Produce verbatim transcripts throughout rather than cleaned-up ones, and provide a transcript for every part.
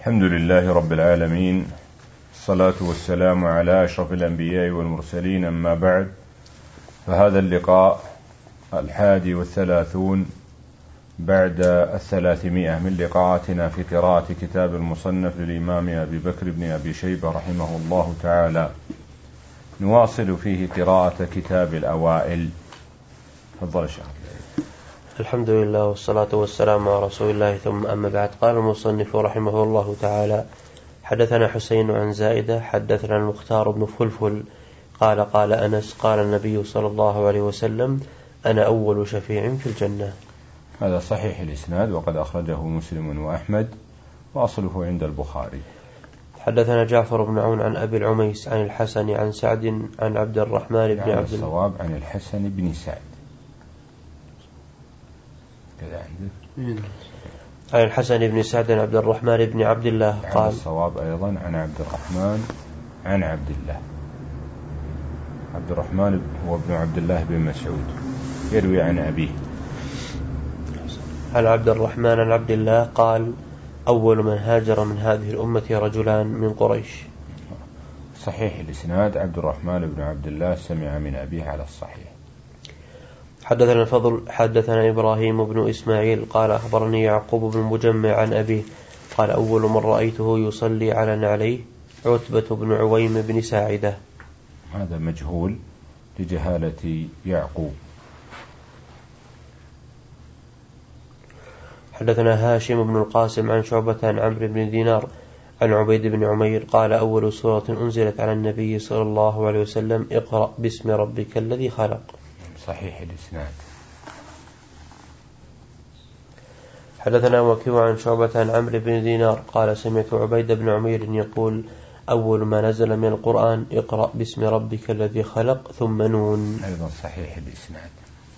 الحمد لله رب العالمين، الصلاة والسلام على أشرف الأنبياء والمرسلين، أما بعد، فهذا اللقاء الحادي والثلاثون بعد الثلاثمائة من لقاءاتنا في قراءة كتاب المصنف للإمام أبي بكر بن أبي شيبة رحمه الله تعالى. نواصل فيه قراءة كتاب الأوائل. تفضل يا شيخ. الحمد لله والصلاة والسلام على رسول الله، ثم أما بعد. قال المصنف رحمه الله تعالى: حدثنا حسين عن زائدة حدثنا المختار بن فلفل قال قال أنس قال النبي صلى الله عليه وسلم: أنا أول شفيع في الجنة. هذا صحيح الإسناد، وقد أخرجه مسلم وأحمد، وأصله عند البخاري. حدثنا جعفر بن عون عن أبي العميس عن الحسن عن سعد عن عبد الرحمن بن عبد الصواب عن الحسن بن سعد كذا عندك. عن الحسن بن سعد عن عبد الرحمن بن عبد الله قال الصواب أيضا عن عبد الرحمن عن عبد الله. عبد الرحمن هو ابن عبد الله بن مسعود، يروي عن أبيه. عن عبد الرحمن عن عبد الله قال: أول من هاجر من هذه الأمة رجلان من قريش. صحيح الإسناد، عبد الرحمن بن عبد الله سمع من أبيه على الصحيح. حدثنا الفضل حدثنا إبراهيم بن إسماعيل قال أخبرني يعقوب بن مجمع عن أبيه قال: أول من رأيته يصلي على نعليه عتبة بن عويم بن ساعدة. هذا مجهول لجهالة يعقوب. حدثنا هاشم بن القاسم عن شعبة عن عمرو بن دينار عن عبيد بن عمير قال: أول سورة أنزلت على النبي صلى الله عليه وسلم: اقرأ باسم ربك الذي خلق. صحيح الإسناد. حدثنا وكيع عن شعبة عن عمرو بن دينار قال: سمعت عبيد بن عمير يقول: أول ما نزل من القرآن: اقرأ باسم ربك الذي خلق ثم نون. أيضا صحيح الإسناد.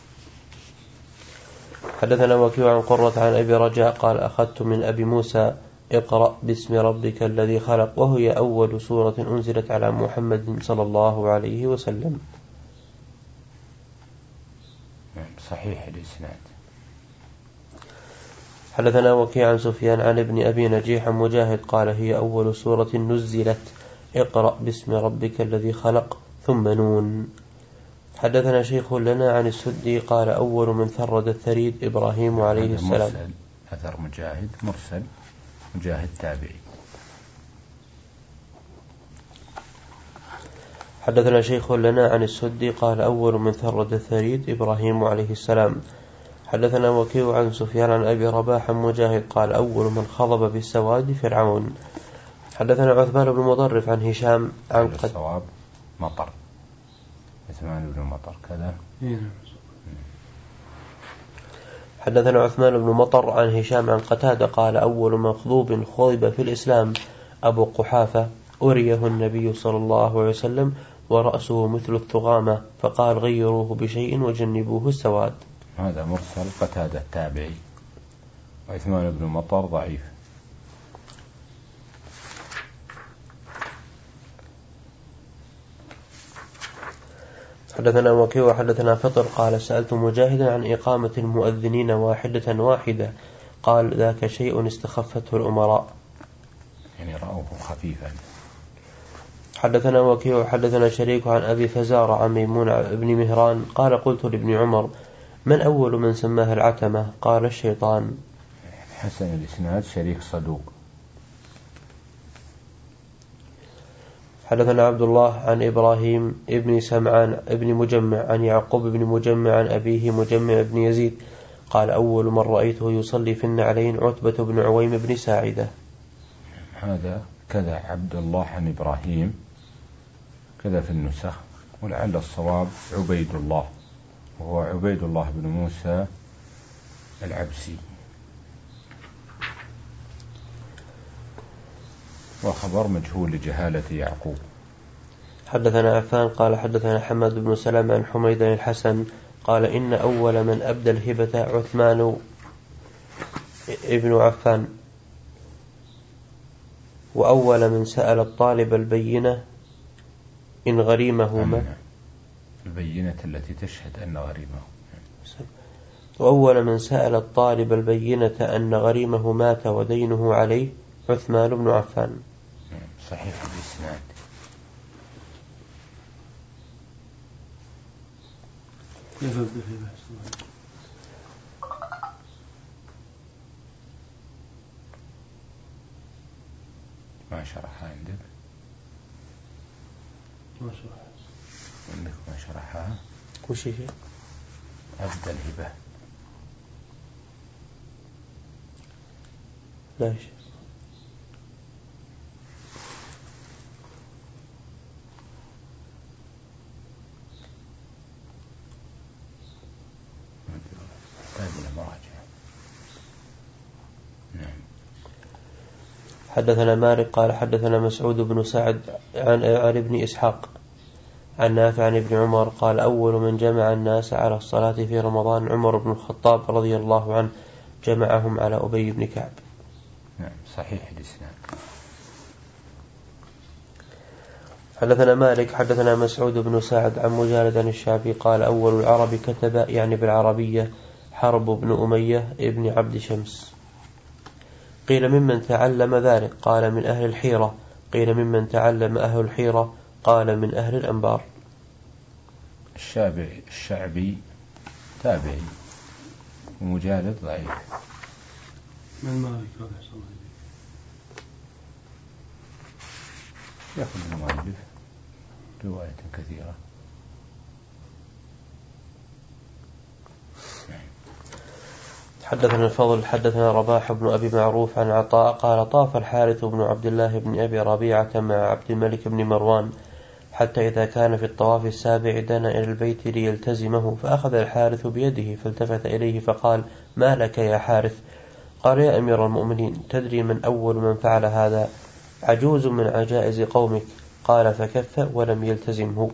حدثنا وكيع عن قرة عن أبي رجاء قال: أخذت من أبي موسى: اقرأ باسم ربك الذي خلق، وهي أول سورة أنزلت على محمد صلى الله عليه وسلم. صحيح الإسناد. حدثنا وكيع عن سفيان عن ابن أبي نجيح مجاهد قال: هي أول سورة نزلت: اقرأ باسم ربك الذي خلق ثم نون. حدثنا شيخ لنا عن السدي قال: أول من ثرد الثريد إبراهيم عليه السلام. مرسل. أثر مجاهد مرسل، مجاهد تابعي. حدثنا شيخ لنا عن السدي قال: أول من ثرد الثريد إبراهيم عليه السلام. حدثنا وكيع عن سفيان عن أبي رباح مجاهد قال: أول من خضب بالسواد فرعون. حدثنا عثمان بن مطرف عن هشام عن قد الصواب مطر عثمان بن مطر كذا. حدثنا عثمان بن مطر عن هشام عن قتادة قال: أول مخضوب خضب في الإسلام أبو قحافة، أريه النبي صلى الله عليه وسلم ورأسه مثل الثغامة، فقال: غيروه بشيء وجنبوه السواد. هذا مرسل قتادة التابعي، وعثمان بن مطر ضعيف. حدثنا وكيع وحدثنا فطر قال: سألت مجاهدا عن إقامة المؤذنين واحدة واحدة، قال: ذاك شيء استخفته الأمراء، يعني رأوه خفيفا. حدثنا وكيع وحدثنا شريك عن أبي فزار عن ميمون بن مهران قال: قلت لابن عمر: من أول من سماها العتمة؟ قال: الشيطان. حسن الإسناد، شريك صدوق. حدثنا عبد الله عن إبراهيم ابن سمعان ابن مجمع عن يعقوب بن مجمع عن أبيه مجمع بن يزيد قال: أول من رأيته يصلي في النعلين عتبة بن عويم بن ساعدة. هذا كذا عبد الله عن إبراهيم كذا في النسخ، ولعل الصواب عبيد الله، وهو عبيد الله بن موسى العبسي، وخبر مجهول لجهالة يعقوب. حدثنا عفان قال: حدثنا حماد بن سلام عن حميد الحسن قال: إن أول من أبدى الهبة عثمان ابن عفان، وأول من سأل الطالب البينة إن غريمه ما البينة التي تشهد أن غريمه وأول من سأل الطالب البينة أن غريمه مات ودينه عليه عثمان بن عفان. صحيح الإسناد. ما شرحها عندك؟ ما شرحها عندك ما شرحها؟ وش هي؟ عبد الهبة. لا شيء. حدثنا مالك قال حدثنا مسعود بن سعد عن عن ابن إسحاق عن نافع عن ابن عمر قال أول من جمع الناس على الصلاة في رمضان عمر بن الخطاب رضي الله عنه، جمعهم على أبي بن كعب. نعم صحيح الإسناد. حدثنا مالك حدثنا مسعود بن سعد عن مجالد عن الشعبي قال أول العرب كتب يعني بالعربية حرب بن أمية ابن عبد شمس. قيل ممن تعلم ذلك؟ قال من أهل الحيرة. قيل ممن تعلم أهل الحيرة؟ قال من أهل الأنبار. الشعبي الشعبي تابعي ومجالد ضعيف. من مالك هذا حصل يأخذ المؤلف رواية كثيرة. حدثنا الفضل حدثنا رباح بن أبي معروف عن عطاء قال طاف الحارث بن عبد الله بن أبي ربيعة مع عبد الملك بن مروان حتى إذا كان في الطواف السابع دنا إلى البيت ليلتزمه، فأخذ الحارث بيده فالتفت إليه فقال ما لك يا حارث؟ قال يا أمير المؤمنين تدري من أول من فعل هذا؟ عجوز من عجائز قومك. قال فكف ولم يلتزمه.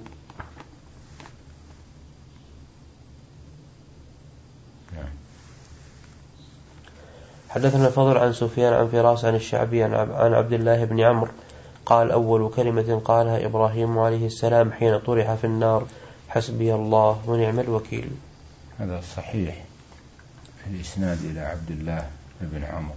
حدثنا الفضل عن سفيان عن فراس عن الشعبي عن عبد الله بن عمرو قال أول كلمة قالها إبراهيم عليه السلام حين طرح في النار حسبي الله ونعم الوكيل. هذا صحيح الإسناد إلى عبد الله بن عمرو.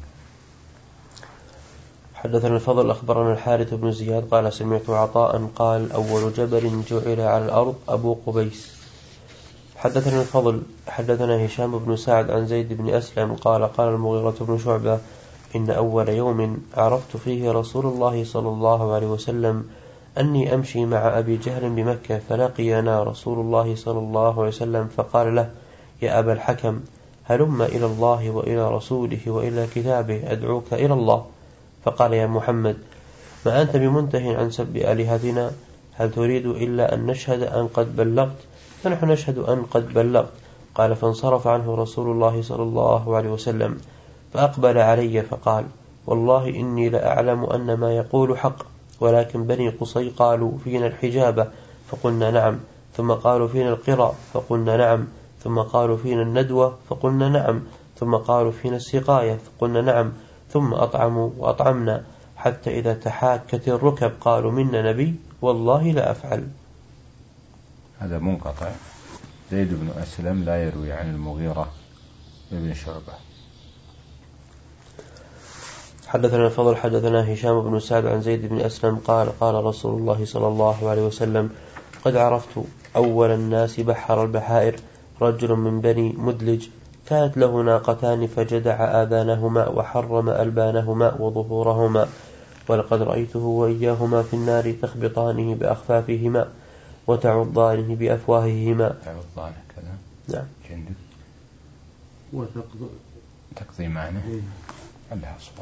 حدثنا الفضل أخبرنا الحارث بن زياد قال سمعت عطاء قال أول جبل جعل على الأرض أبو قبيس. حدثنا الفضل حدثنا هشام بن سعد عن زيد بن أسلم قال قال المغيرة بن شعبة إن أول يوم عرفت فيه رسول الله صلى الله عليه وسلم أني أمشي مع أبي جهل بمكة، فلقينا رسول الله صلى الله عليه وسلم فقال له يا أبا الحكم هلم إلى الله وإلى رسوله وإلى كتابه أدعوك إلى الله. فقال يا محمد ما أنت بمنته عن سب آلهتنا؟ هل تريد إلا أن نشهد أن قد بلغت؟ فنحن نشهد أن قد بلغت. قال فانصرف عنه رسول الله صلى الله عليه وسلم فأقبل علي فقال والله إني لأعلم أن ما يقول حق، ولكن بني قصي قالوا فينا الحجابة فقلنا نعم، ثم قالوا فينا القرى فقلنا نعم، ثم قالوا فينا الندوة فقلنا نعم، ثم قالوا فينا السقاية فقلنا نعم، ثم أطعموا وأطعمنا حتى إذا تحاكت الركب قالوا منا نبي والله لا أفعل. هذا منقطع. زيد بن أسلم لا يروي عن المغيرة بن شعبة. حدثنا الفضل حدثنا هشام بن سعد عن زيد بن أسلم قال قال رسول الله صلى الله عليه وسلم قد عرفت أول الناس بحر البحائر رجل من بني مدلج كانت له ناقتان فجدع آذانهما وحرم ألبانهما وظهورهما، ولقد رأيته وإياهما في النار تخبطانه بأخفافهما وتعضانه بأفواههما. تعضانه كذا. نعم. جندب. وتقضي تقضي معنى. علها صبر.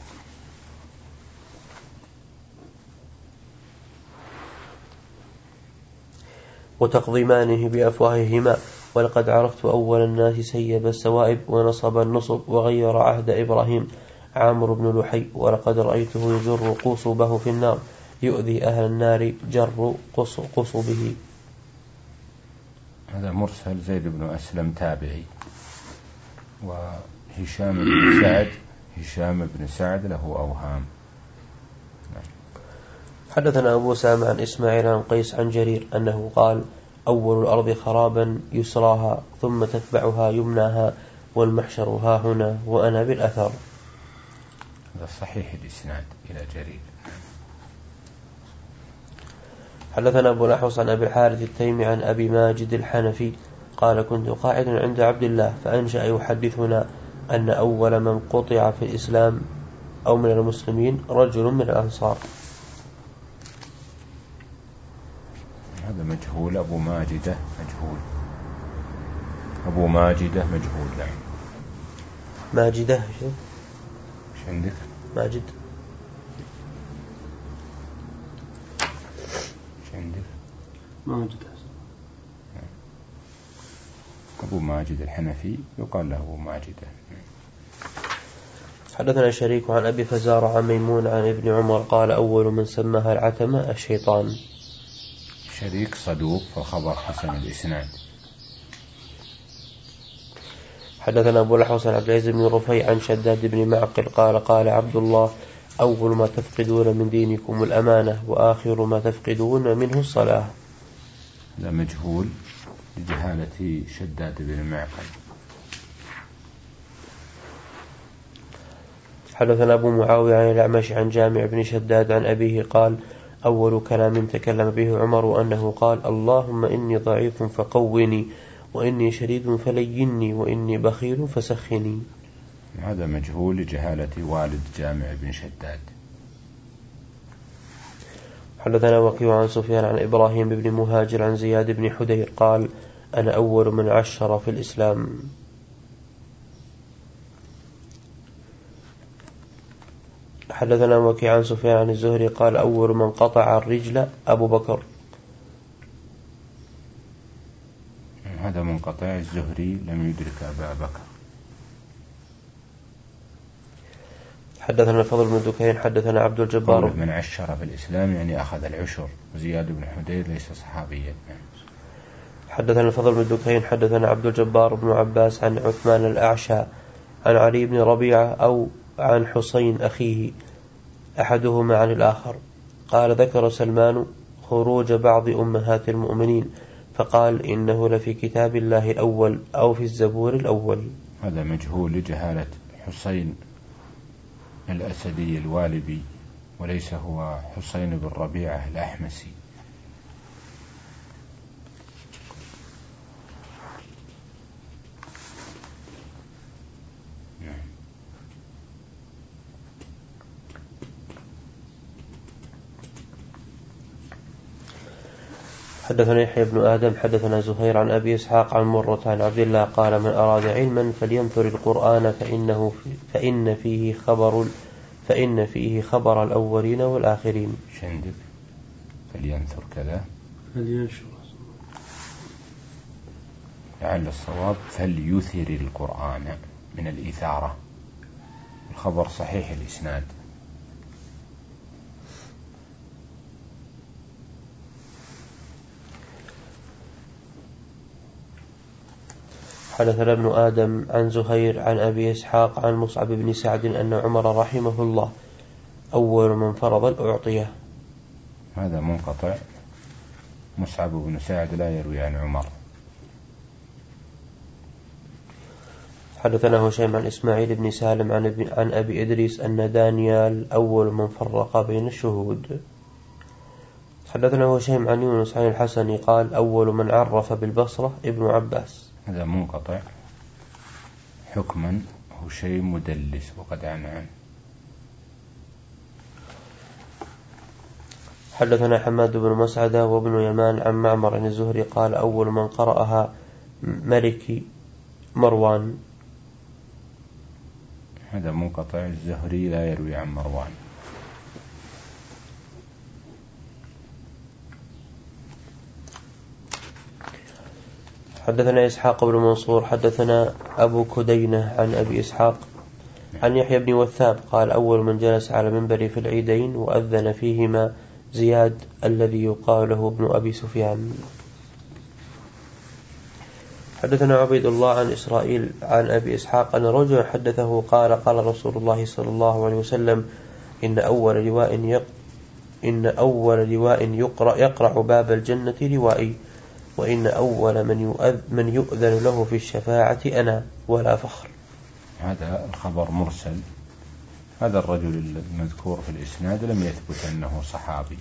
وتقضيمانه بأفواههما. ولقد عرفت أول الناس سيب السوائب ونصب النصب وغير عهد إبراهيم عامر بن لحي، ولقد رأيته يجر قصبه في النار يؤذي أهل النار جر قصبه. هذا مرسل. زيد بن أسلم تابعي. وهشام بن سعد هشام بن سعد له أوهام. حدثنا أبو سامع عن إسماعيل عن قيس عن جرير أنه قال أول الأرض خرابا يسراها ثم تتبعها يمناها والمحشر ها هنا وأنا بالأثر. هذا صحيح الإسناد إلى جرير. حدثنا أبو الأحوص عن أبي الحارث التيمي عن أبي ماجد الحنفي قال كنت قاعدا عند عبد الله فأنشأ يحدثنا أن أول من قطع في الإسلام أو من المسلمين رجل من الأنصار. هذا مجهول. أبو ماجدة مجهول. أبو ماجدة مجهول. نعم. ماجدة شو؟ إيش عندك؟ ماجد. إيش عندك؟ ماجد. أبو ماجد الحنفي يقال له أبو ماجدة. حدثنا شريك عن أبي فزارة عن ميمون عن ابن عمر قال أول من سماها العتمة الشيطان. شريك صدوق فالخبر حسن الإسناد. حدثنا أبو الأحوص عن عبد العزيز بن رفيع عن شداد بن معقل قال قال عبد الله أول ما تفقدون من دينكم الأمانة وآخر ما تفقدون منه الصلاة. هذا مجهول لجهالة شداد بن معقل. حدثنا أبو معاوية عن الأعمش عن جامع بن شداد عن أبيه قال أول كلام تكلم به عمر أنه قال اللهم إني ضعيف فقوني وإني شديد فليني وإني بخيل فسخني. هذا مجهول لجهالة والد جامع بن شداد. حدثنا وكيع عن سفيان عن إبراهيم بن مهاجر عن زياد بن حدير قال أنا أول من عشر في الإسلام. حدثنا وكيع عن سفيان عن الزهري قال أول من قطع الرجل أبو بكر. هذا منقطع. الزهري لم يدرك أبا بكر. حدثنا الفضل بن دكين حدثنا عبد الجبار من عشر في الإسلام يعني أخذ العشر. وزياد بن حدير ليس صحابيا. حدثنا الفضل بن دكين حدثنا عبد الجبار بن عباس عن عثمان الأعشى عن علي بن ربيعة أو عن حسين أخيه أحدهما عن الآخر قال ذكر سلمان خروج بعض أمهات المؤمنين فقال إنه لفي كتاب الله الأول أو في الزبور الأول. هذا مجهول لجهالة حسين الأسدي الوالبي وليس هو حسين بن ربيعة الأحمسي. حدثنا يحيى بن آدم حدثنا زهير عن أبي إسحاق عن مرة عن عبد الله قال من أراد علما فلينثر القرآن فإنه في فإن فيه خبر فإن فيه خبر الأولين والآخرين. شندك فلينثر كذا فلينشر لعل الصواب فليثر القرآن من الإثارة. الخبر صحيح الإسناد. حدثنا ابن آدم عن زهير عن أبي إسحاق عن مصعب بن سعد أن عمر رحمه الله أول من فرض الأعطية. هذا منقطع. مصعب بن سعد لا يروي عن عمر. حدثنا هشيم عن إسماعيل بن سالم عن, ابن عن أبي إدريس أن دانيال أول من فرق بين الشهود. حدثنا هشيم عن يونس عن الحسن قال أول من عرف بالبصرة ابن عباس. هذا منقطع حكما. هشيم مدلس وقد عنعن. حدثنا حماد بن مسعدة وابن يمان عن معمر عن الزهري قال أول من قرأها ملك مروان. هذا منقطع. الزهري لا يروي عن مروان. حدثنا إسحاق بن منصور حدثنا أبو كدينة عن أبي إسحاق عن يحيى بن وثاب قال أول من جلس على منبر في العيدين وأذن فيهما زياد الذي يقال له ابن أبي سفيان. حدثنا عبيد الله عن إسرائيل عن أبي إسحاق أن رجلا حدثه قال قال رسول الله صلى الله عليه وسلم إن أول لواء يق إن أول لواء يقرأ يقرع باب الجنة لوائي وإن أول من يؤذن, من يؤذن له في الشفاعة أنا ولا فخر. هذا الخبر مرسل هذا الرجل المذكور في الإسناد لم يثبت أنه صحابي.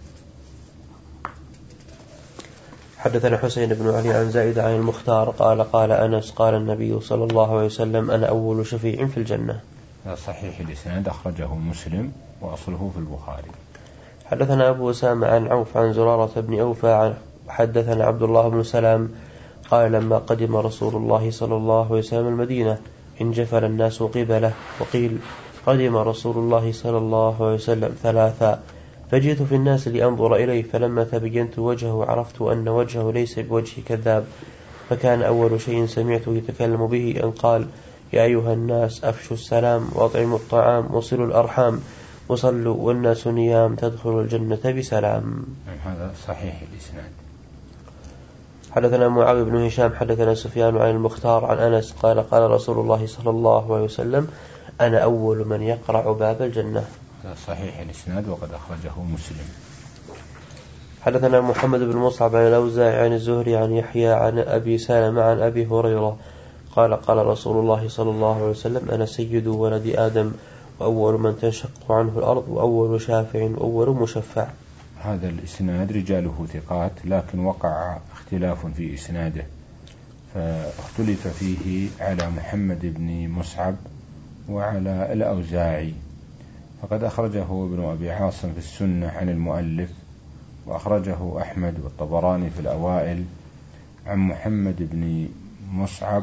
حدثنا حسين بن علي عن زائد عن المختار قال قال أنس قال النبي صلى الله عليه وسلم أنا أول شفيع في الجنة. صحيح الإسناد أخرجه مسلم وأصله في البخاري. حدثنا أبو أسامة عن عوف عن زرارة بن أوفى عن حدثنا عبد الله بن سلام قال لما قدم رسول الله صلى الله عليه وسلم المدينة انجفل الناس قبله، وقيل قدم رسول الله صلى الله عليه وسلم ثلاثا، فجئت في الناس لأنظر إليه، فلما تبينت وجهه عرفت أن وجهه ليس بوجه كذاب، فكان أول شيء سمعته يتكلم به أن قال يا أيها الناس أفشوا السلام وأطعموا الطعام وصلوا الأرحام وصلوا والناس نيام تدخلوا الجنة بسلام. هذا صحيح الإسناد. حدثنا معاوية بن هشام حدثنا سفيان عن المختار عن أنس قال قال رسول الله صلى الله عليه وسلم أنا أول من يقرع باب الجنة. هذا صحيح الإسناد وقد أخرجه مسلم. حدثنا محمد بن مصعب عن الأوزاعي عن الزهري عن يحيى عن أبي سلمة عن أبي هريرة قال قال رسول الله صلى الله عليه وسلم أنا سيد ولد آدم وأول من تنشق عنه الأرض وأول شافع وأول مشفع. هذا الإسناد رجاله ثقات، لكن وقع اختلاف في إسناده، فاختلف فيه على محمد بن مصعب وعلى الأوزاعي، فقد أخرجه ابن أبي عاصم في السنة عن المؤلف، وأخرجه أحمد والطبراني في الأوائل عن محمد بن مصعب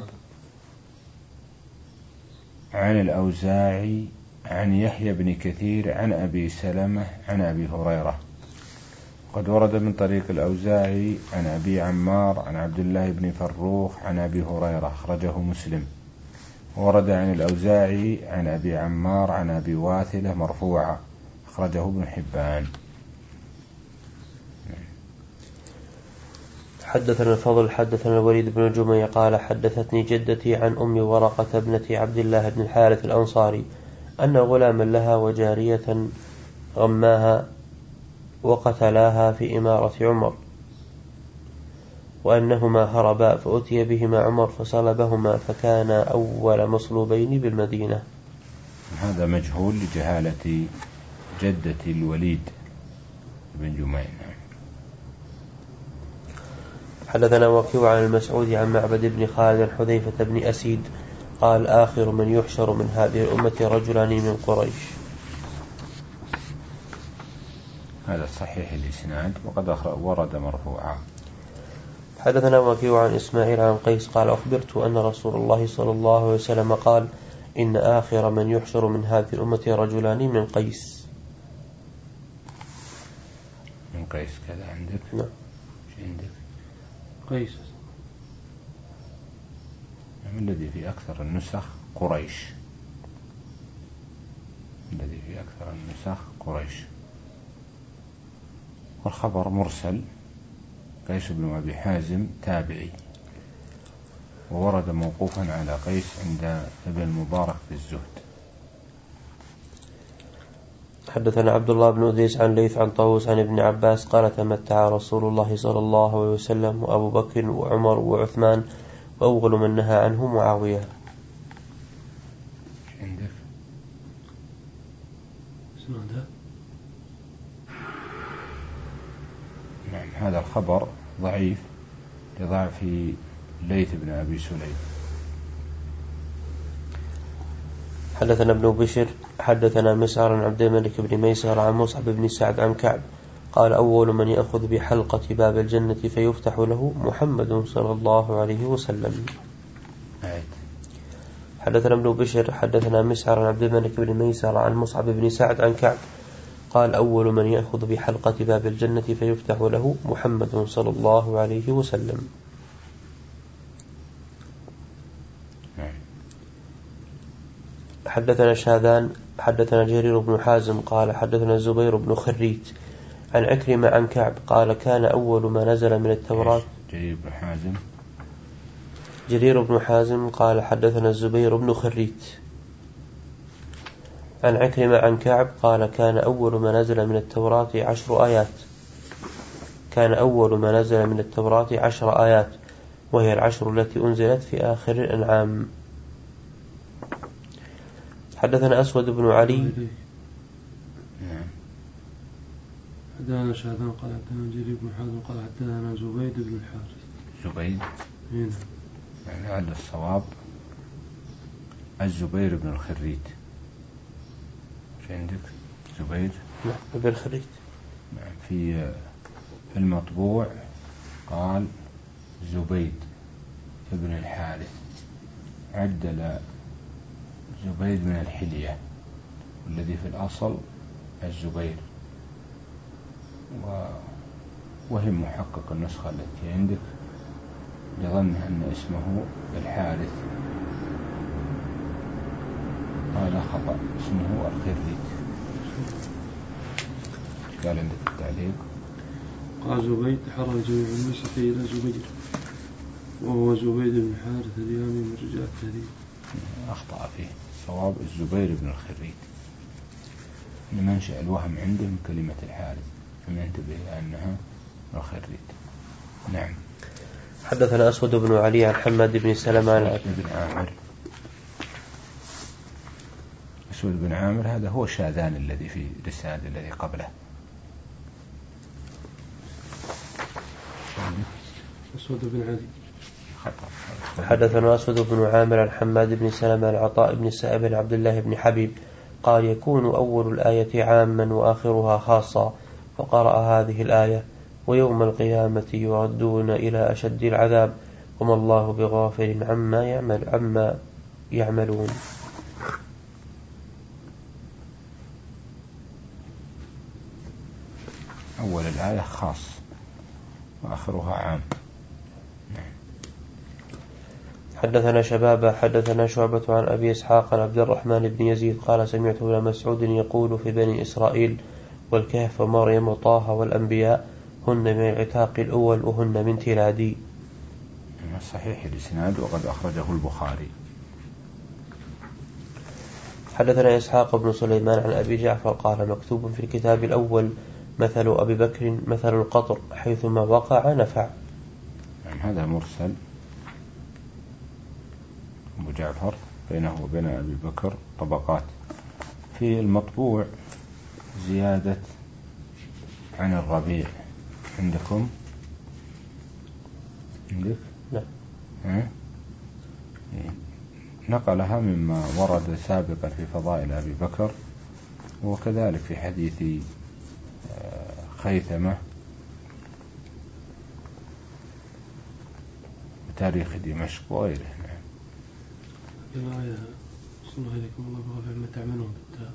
عن الأوزاعي عن يحيى بن كثير عن أبي سلمة عن أبي هريرة. قد ورد من طريق الأوزاعي عن أبي عمار عن عبد الله بن فروخ عن أبي هريرة أخرجه مسلم. ورد عن الأوزاعي عن أبي عمار عن أبي واثلة مرفوعا أخرجه ابن حبان. حدثنا الفضل حدثنا الوليد بن جميع قال حدثتني جدتي عن أم ورقة ابنة عبد الله بن الحارث الأنصاري أن غلاما لها وجارية غماها وقتلاها في إمارة عمر، وأنهما هربا فأتي بهما عمر فصلبهما فكان أول مصلوبين بالمدينة. هذا مجهول لجهالة جدة الوليد بن جميع. حدثنا وكيع عن المسعود عن معبد بن خالد حذيفة بن أسيد قال آخر من يحشر من هذه الأمة رجلان من قريش. هذا صحيح الإسناد وقد ورد مرفوعا. حدثنا وكيع عن إسماعيل عن قيس قال أخبرت أن رسول الله صلى الله عليه وسلم قال إن آخر من يحشر من هذه الأمة رجلان من قيس. من قيس كذا عندك؟ نعم. شو عندك؟ قيس. الذي في أكثر النسخ قريش. الذي في أكثر النسخ قريش. والخبر مرسل. قيس بن أبي حازم تابعي، وورد موقوفا على قيس عند ابن المبارك في الزهد. حدثنا عبد الله بن أديس عن ليث عن طاووس عن ابن عباس قال تمتع رسول الله صلى الله عليه وسلم وأبو بكر وعمر وعثمان وأول من نهى عنه معاوية. عندك؟ نعم. هذا الخبر ضعيف لضعف ليث بن أبي سليم. حدثنا ابن بشر حدثنا مسعر عن عبد الملك بن ميسر عن مصعب بن سعد عن كعب قال أول من يأخذ بحلقة باب الجنة فيفتح له محمد صلى الله عليه وسلم. حدثنا ابن بشر حدثنا مسعر عن عبد الملك بن ميسر عن مصعب بن سعد عن كعب قال أول من يأخذ بحلقة باب الجنة فيفتح له محمد صلى الله عليه وسلم. حدثنا شاذان حدثنا جرير بن حازم قال حدثنا الزبير بن خريت عن عكرمة عن كعب قال كان أول ما نزل من التوراة. جرير بن حازم جرير بن حازم قال حدثنا الزبير بن خريت عن عكرمة عن كعب قال كان أول ما نزل من التوراة عشر آيات كان أول ما نزل من التوراة عشر آيات وهي العشر التي أنزلت في آخر الأنعام. حدثنا أسود بن علي. نعم. حدثنا شهدان قال حدثنا جرير بن حازم قال حدثنا زبيد بن الحارث. زبيد. هنا. يعني على الصواب الزبير بن الخريت. في عندك زبير؟ نعم بن الخريت. نعم. في في المطبوع قال زبيد ابن الحارث، عدل زبيد من الحلية، والذي في الأصل الزبير، وهم محقق النسخة التي عندك لظن أن اسمه الحارث، هذا خطأ، اسمه الخريت. قال عندك التعليق قال زبيد تحرر جميع النسخ إلى زبير، وهو زبيد بن الحارث اليامي من رجال التهذيب. أخطأ فيه، صواب الزبير بن الخريت، لمنشأ الوهم عنده من كلمة الحارث، فننتبه أنها الخريت. نعم. حدثنا أسود بن علي عن حماد بن سلمة عن بن عامر. أسود بن عامر هذا هو شاذان الذي في رسالة الذي قبله. أسود بن علي. حدثنا أسود بن عامر عن حماد بن سلمة عن عطاء بن السائب عن عبد الله بن حبيب قال يكون أول الآية عاما وآخرها خاصا، فقرأ هذه الآية: ويوم القيامة يردون إلى أشد العذاب وما الله بغافل عما يعمل عما يعملون. أول الآية خاص وآخرها عام. حدثنا شبابة حدثنا شعبة عن أبي إسحاق عن عبد الرحمن بن يزيد قال سمعت ابن مسعود يقول في بني إسرائيل والكهف ومريم وطه والأنبياء هن من العتاق الأول وهن من تلادي. صحيح الإسناد وقد أخرجه البخاري. حدثنا إسحاق بن سليمان عن أبي جعفر قال مكتوب في الكتاب الأول مثل أبي بكر مثل القطر حيثما وقع نفع. يعني هذا مرسل أبو جعفر بينه وبين أبي بكر طبقات. في المطبوع زيادة عن الربيع عندكم؟ عندك؟ لا. ها؟ نقلها مما ورد سابقا في فضائل أبي بكر، وكذلك في حديث خيثمة وتاريخ دمشق وغيره. الآية صلى عليكم الله بغفر ما تعملون بالتاء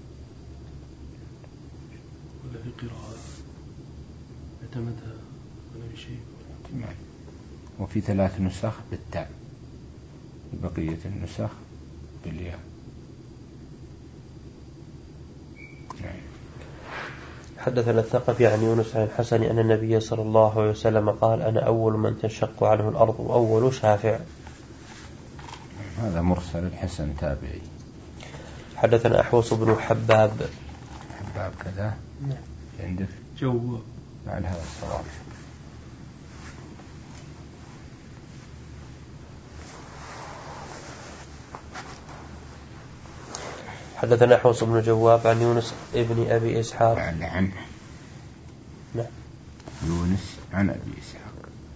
ولا في قراءة اعتمدها ولا بشيء. وفي ثلاث نسخ بالتاء، بقية النسخ بالياء. حدثنا الثقفي عن يونس عن الحسن أن النبي صلى الله عليه وسلم قال أنا أول من تنشق عنه الأرض وأول شافع. هذا مرسل الحسن تابعي. حدثنا أحوص بن حباب. حباب كذا عندك جواب على هذا الصواب. حدثنا أحوص بن جواب عن يونس ابن أبي إسحاق عن عن نعم يونس عن أبي إسحاق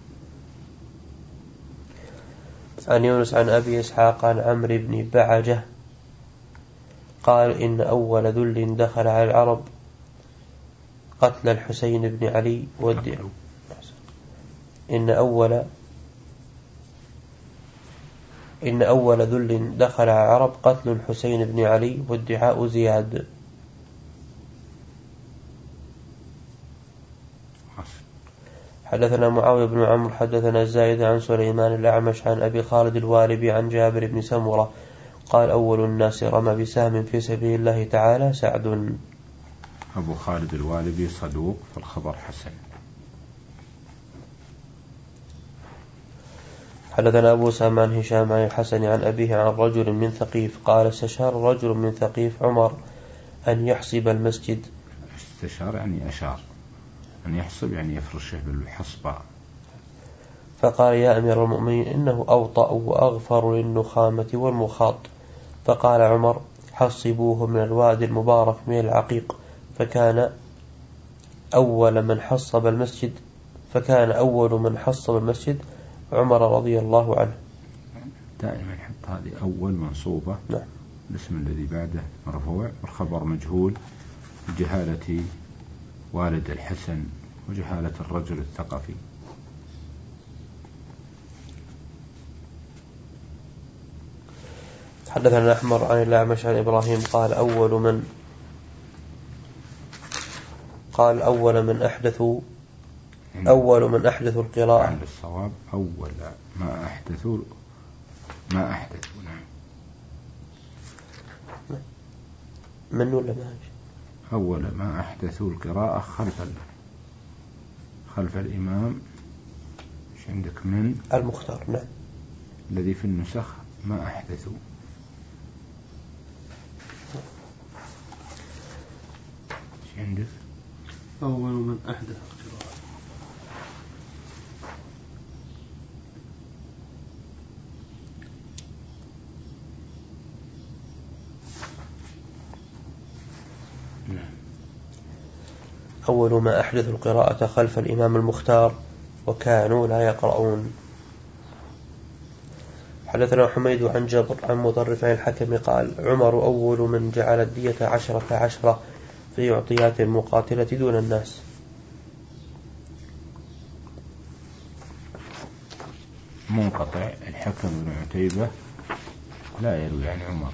عن يونس عن أبي إسحاق عن عمرو بن بعجة قال إن أول ذل دخل على العرب قتل الحسين بن علي والدعاء إن أول إن أول ذل دخل على العرب قتل الحسين بن علي وادعاء زياد. حدثنا معاوية بن عمرو حدثنا زايد عن سليمان الأعمش عن أبي خالد الوالبي عن جابر بن سمرة قال أول الناس رمى بسهم في سبيل الله تعالى سعد. أبو خالد الوالبي صدوق فالخبر حسن. حدثنا أبو سامان هشام عن الحسن عن أبيه عن رجل من ثقيف قال استشار رجل من ثقيف عمر أن يحصب المسجد. استشار يعني أشار، أن يحصب يعني يفرشه بالحصبة. فقال يا أمير المؤمنين إنه أوطأ وأغفر للنخامة والمخاط. فقال عمر حصبوه من الوادي المبارك من العقيق، فكان أول من حصب المسجد فكان أول من حصب المسجد عمر رضي الله عنه. دائما نحط هذه أول منصوبة، نعم. الاسم الذي بعده مرفوع والخبر مجهول، جهالة والد الحسن وجهالة الرجل الثقفي. حدثنا أحمر عن الأعمش عن إبراهيم قال أول من قال أول من أحدثوا أول من أحدثوا القراءة. عند الصواب أول ما أحدثوا ما أحدثوا نعم. من ولا ما أول ما أحدثوا القراءة خلف خلف الإمام. إيش عندك؟ من المختار. نعم. الذي في النسخ ما أحدثوا. إيش عندك؟ أول من أحدث القراءة. أول ما أحدث القراءة خلف الإمام المختار وكانوا لا يقرؤون. حدثنا حميد عن جبر عن مطرف عن الحكم قال عمر أول من جعل الدية عشرة عشرة في عطيات المقاتلة دون الناس. منقطع. الحكم بن عتيبة لا يروي عن عمر.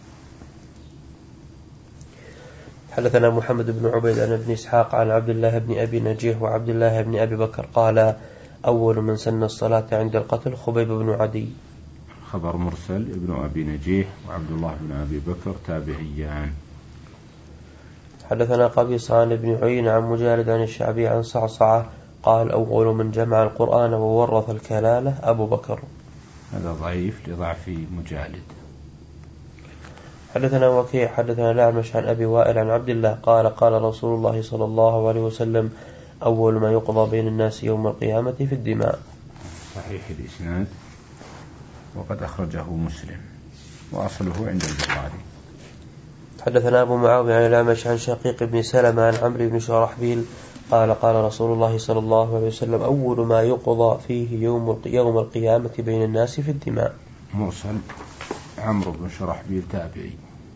حدثنا محمد بن عبيد عن ابن إسحاق عن عبد الله بن أبي نجيح وعبد الله بن أبي بكر قال أول من سن الصلاة عند القتل خبيب بن عدي. خبر مرسل. ابن أبي نجيح وعبد الله بن أبي بكر تابعيان. حدثنا قبيصة عن ابن عيينة عن مجالد عن الشعبي عن صعصعة قال أول من جمع القرآن وورث الكلالة أبو بكر. هذا ضعيف لضعف مجالد. حدثنا وكيع حدثنا الأعمش عن أبي وائل عن عبد الله قال قال رسول الله صلى الله عليه وسلم أول ما يقضى بين الناس يوم القيامة في الدماء. صحيح الإسناد وقد أخرجه مسلم وأصله عند البخاري. حدثنا أبو معاوية عن الأعمش عن شقيق بن سلمة عن عمرو بن شرحبيل قال قال رسول الله صلى الله عليه وسلم أول ما يقضى فيه يوم يوم القيامة بين الناس في الدماء. مرسل. عمرو بن شرحبيل تابعي.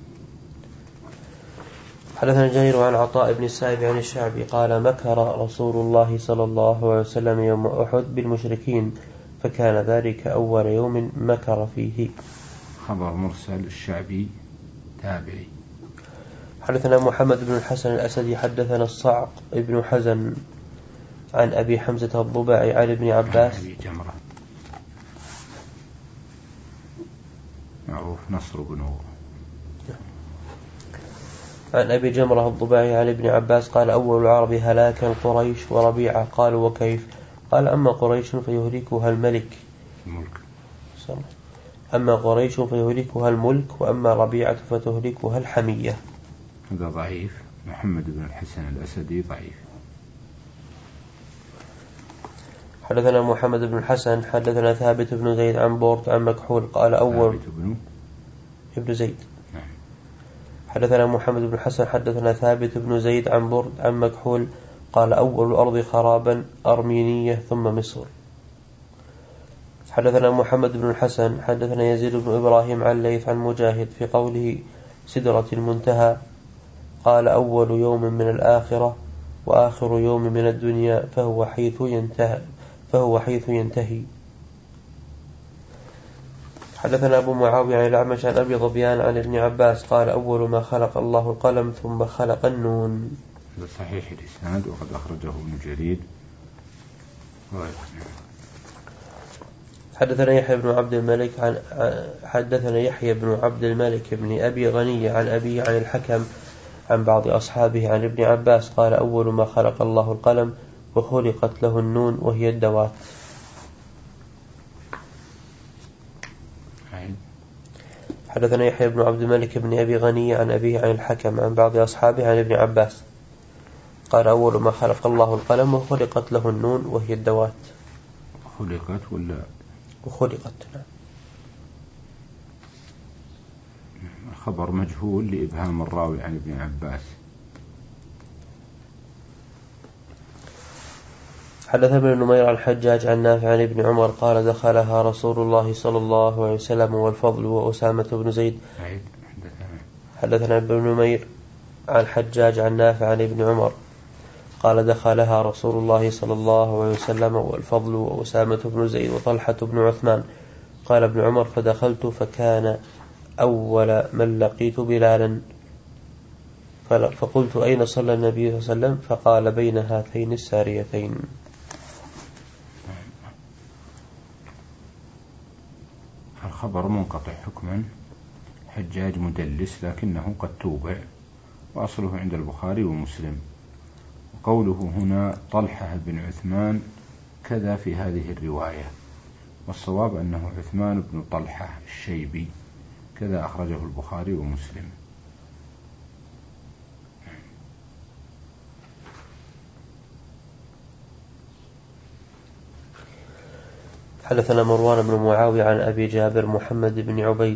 حدثنا جرير عن عطاء بن السائب عن الشعبي قال مكر رسول الله صلى الله عليه وسلم يوم أحد بالمشركين فكان ذلك أول يوم مكر فيه. خبر مرسل. الشعبي تابعي. حدثنا محمد بن الحسن الأسدي حدثنا الصعق ابن حزن عن أبي حمزة الضباعي عن ابن عباس أبي جمرة معروف نصر بن عن أبي جمرة الضباعي عن ابن عباس قال أول العرب هلاكا قريش وربيعة قالوا وكيف قال أما قريش فيهلكها الملك الملك أما قريش فيهلكها الملك وأما ربيعة فتهلكها الحمية. هذا ضعيف. محمد بن الحسن الأسدي ضعيف. حدثنا محمد بن الحسن حدثنا ثابت بن زيد عن بورت عن مكحول قال أول ثابت بن ابن زيد. نعم. حدثنا محمد بن الحسن حدثنا ثابت بن زيد عن بورت عن مكحول قال أول الأرض خرابا أرمينية ثم مصر. حدثنا محمد بن الحسن حدثنا يزيد بن إبراهيم عن ليث عن مجاهد في قوله سدرة المنتهى قال أول يوم من الآخرة وآخر يوم من الدنيا فهو حيث ينتهي فهو حيث ينتهي. حدثنا أبو معاوية عن الأعمش عن أبي ظبيان عن ابن عباس قال أول ما خلق الله القلم ثم خلق النون. هذا صحيح الإسناد وقد أخرجه ابن جرير. حدثنا يحيى بن عبد الملك عن حدثنا يحيى بن عبد الملك بن أبي غني عن أبي عن الحكم عن بعض أصحابه عن ابن عباس قال أول ما خلق الله القلم وخلقت له النون وهي الدوات. حدثنا يحيى بن عبد الملك بن أبي غني عن أبيه عن الحكم عن بعض أصحابه عن ابن عباس قال أول ما خلق الله القلم وخلقت له النون وهي الدوات. خلقت ولا وخلقت. الخبر مجهول لإبهام الراوي عن ابن عباس. حدثنا ابن نمير عن الحجاج عن نافع عن ابن عمر قال دخلها رسول الله صلى الله عليه وسلم والفضل وأسامة بن زيد. حدثنا ابن نمير عن الحجاج عن نافع عن ابن عمر قال دخلها رسول الله صلى الله عليه وسلم والفضل وأسامة بن زيد وطلحة بن عثمان. قال ابن عمر فدخلت فكان أول من لقيت بلالا فقلت أين صلى النبي صلى الله عليه وسلم؟ فقال بين هاتين الساريتين. الخبر منقطع حكما، حجاج مدلس لكنه قد توبع، وأصله عند البخاري ومسلم. وقوله هنا طلحة بن عثمان كذا في هذه الرواية، والصواب أنه عثمان بن طلحة الشيبي، كذا أخرجه البخاري ومسلم. حدثنا مروان بن معاوية عن أبي جابر محمد بن عبيد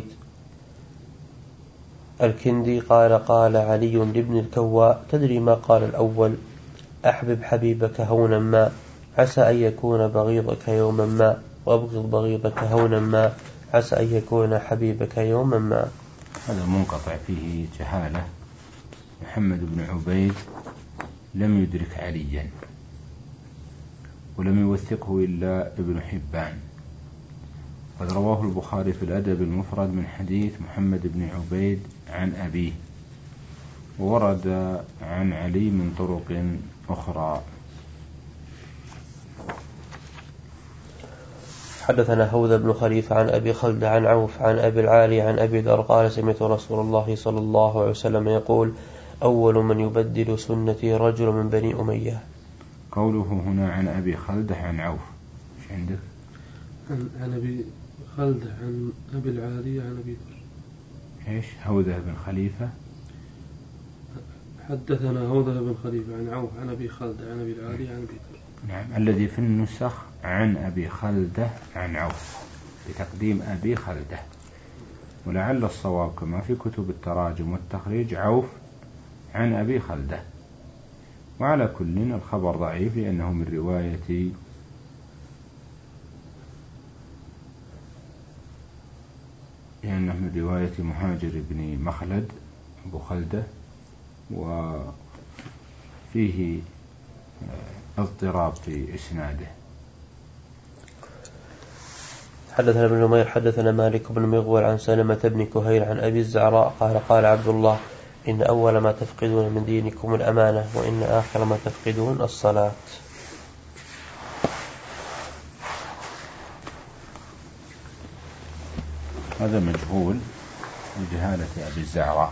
الكندي قال قال علي لابن الكواء تدري ما قال الأول؟ أحبب حبيبك هونا ما عسى أن يكون بغيضك يوما ما، وأبغض بغيضك هونا ما عسى أن يكون حبيبك يوما ما. هذا منقطع فيه جهالة. محمد بن عبيد لم يدرك عليا ولم يوثقه إلا ابن حبان. قد رواه البخاري في الأدب المفرد من حديث محمد بن عبيد عن أبيه، وورد عن علي من طرق أخرى. حدثنا هوذا بن خليفة عن أبي خلد عن عوف عن أبي العالي عن أبي ذر قال سمعت رسول الله صلى الله عليه وسلم يقول أول من يبدل سنتي رجل من بني أمية. قوله هنا عن أبي خلدة عن عوف، ايش عندك؟ عن أبي خلدة عن أبي العالي عن أبي ذر. ايش هوذا بن خليفة؟ حدثنا هوذا بن خليفة عن عوف عن أبي خلدة عن أبي العالي عن أبي ذر. نعم، الذي في النسخ عن أبي خلدة عن عوف بتقديم أبي خلدة، ولعل الصواب كما في كتب التراجم والتخريج عوف عن أبي خلدة. وعلى كل الخبر ضعيف لأنه من رواية لأنه من رواية مهاجر بن مخلد أبو خلدة، وفيه اضطراب في إسناده. حدثنا ابن نمير حدثنا مالك بن مغول عن سلمة بن كهيل عن أبي الزعراء قال قال عبد الله إن أول ما تفقدون من دينكم الأمانة وإن آخر ما تفقدون الصلاة. هذا مجهول لجهالة أبي الزعراء.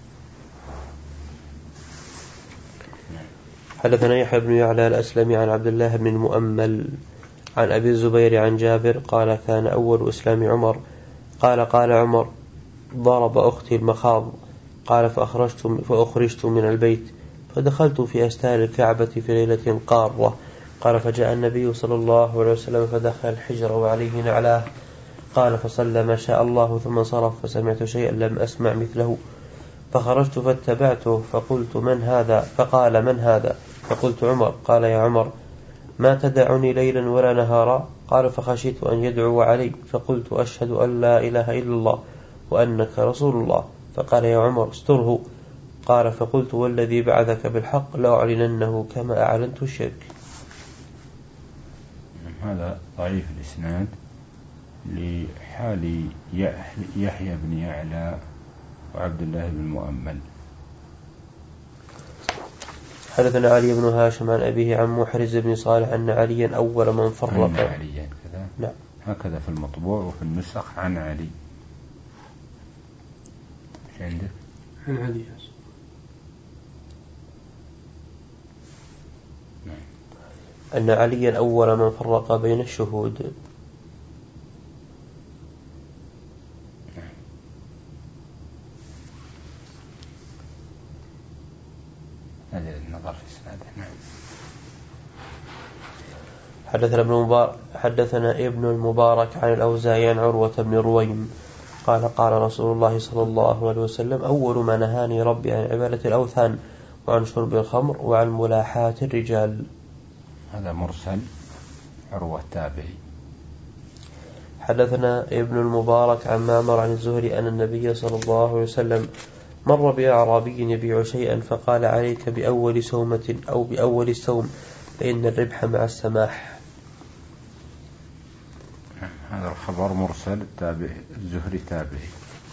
حدثنا يحيى بن يعلى الأسلمي عن عبد الله بن المؤمل عن أبي الزبير عن جابر قال كان أول إسلام عمر قال قال عمر ضرب أختي المخاض قال فأخرجت, فأخرجت من البيت فدخلت في أستار الكعبة في ليلة قارة قال فجاء النبي صلى الله عليه وسلم فدخل الحجر وعليه نعلاه قال فصلى ما شاء الله ثم انصرف فسمعت شيئا لم أسمع مثله فخرجت فاتبعته فقلت من هذا؟ فقال من هذا؟ فقلت عمر. قال يا عمر ما تدعني ليلا ولا نهارا؟ قال فخشيت أن يدعو علي فقلت أشهد أن لا إله إلا الله وأنك رسول الله. فقال يا عمر استره. قال فقلت والذي بعثك بالحق لأعلننه كما أعلنت الشرك. هذا ضعيف الإسناد لحال يحيى بن يعلى وعبد الله بن مؤمل. حدثنا علي بن هاشم عن أبيه عن محرز بن صالح أن عليا أول من فرق. أن عليا كذا؟ نعم. هكذا في المطبوع وفي النسخ عن علي. ايش عندك؟ عن علي. نعم. أن عليا أول من فرق بين الشهود. هذا النظر في السنادة. نعم. حدثنا ابن المبارك حدثنا ابن المبارك عن الأوزاعي عن عروة بن رويم قال قال رسول الله صلى الله عليه وسلم أول ما نهاني ربي عن عبادة الأوثان وعن شرب الخمر وعن ملاحاة الرجال. هذا مرسل عروة التابعي. حدثنا ابن المبارك عن معمر عن الزهري أن النبي صلى الله عليه وسلم مر بأعرابي يبيع شيئا فقال عليك بأول سومة أو بأول السوم فإن الربح مع السماح. هذا الخبر مرسل التابعي الزهري تابعي.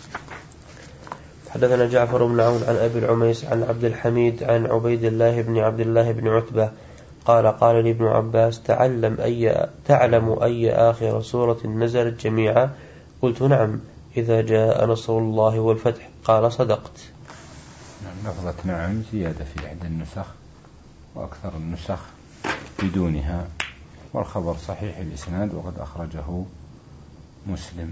حدثنا جعفر بن عون عن أبي العميس عن عبد الحميد عن عبيد الله بن عبد الله بن عتبة قال قال لي ابن عباس تعلم أي تعلم أي آخر سورة نزلت جميعا؟ قلت نعم إذا جاء نصر الله والفتح. قال صدقت. لفظة نعم زيادة في إحدى النسخ وأكثر النسخ بدونها، والخبر صحيح الإسناد وقد أخرجه مسلم.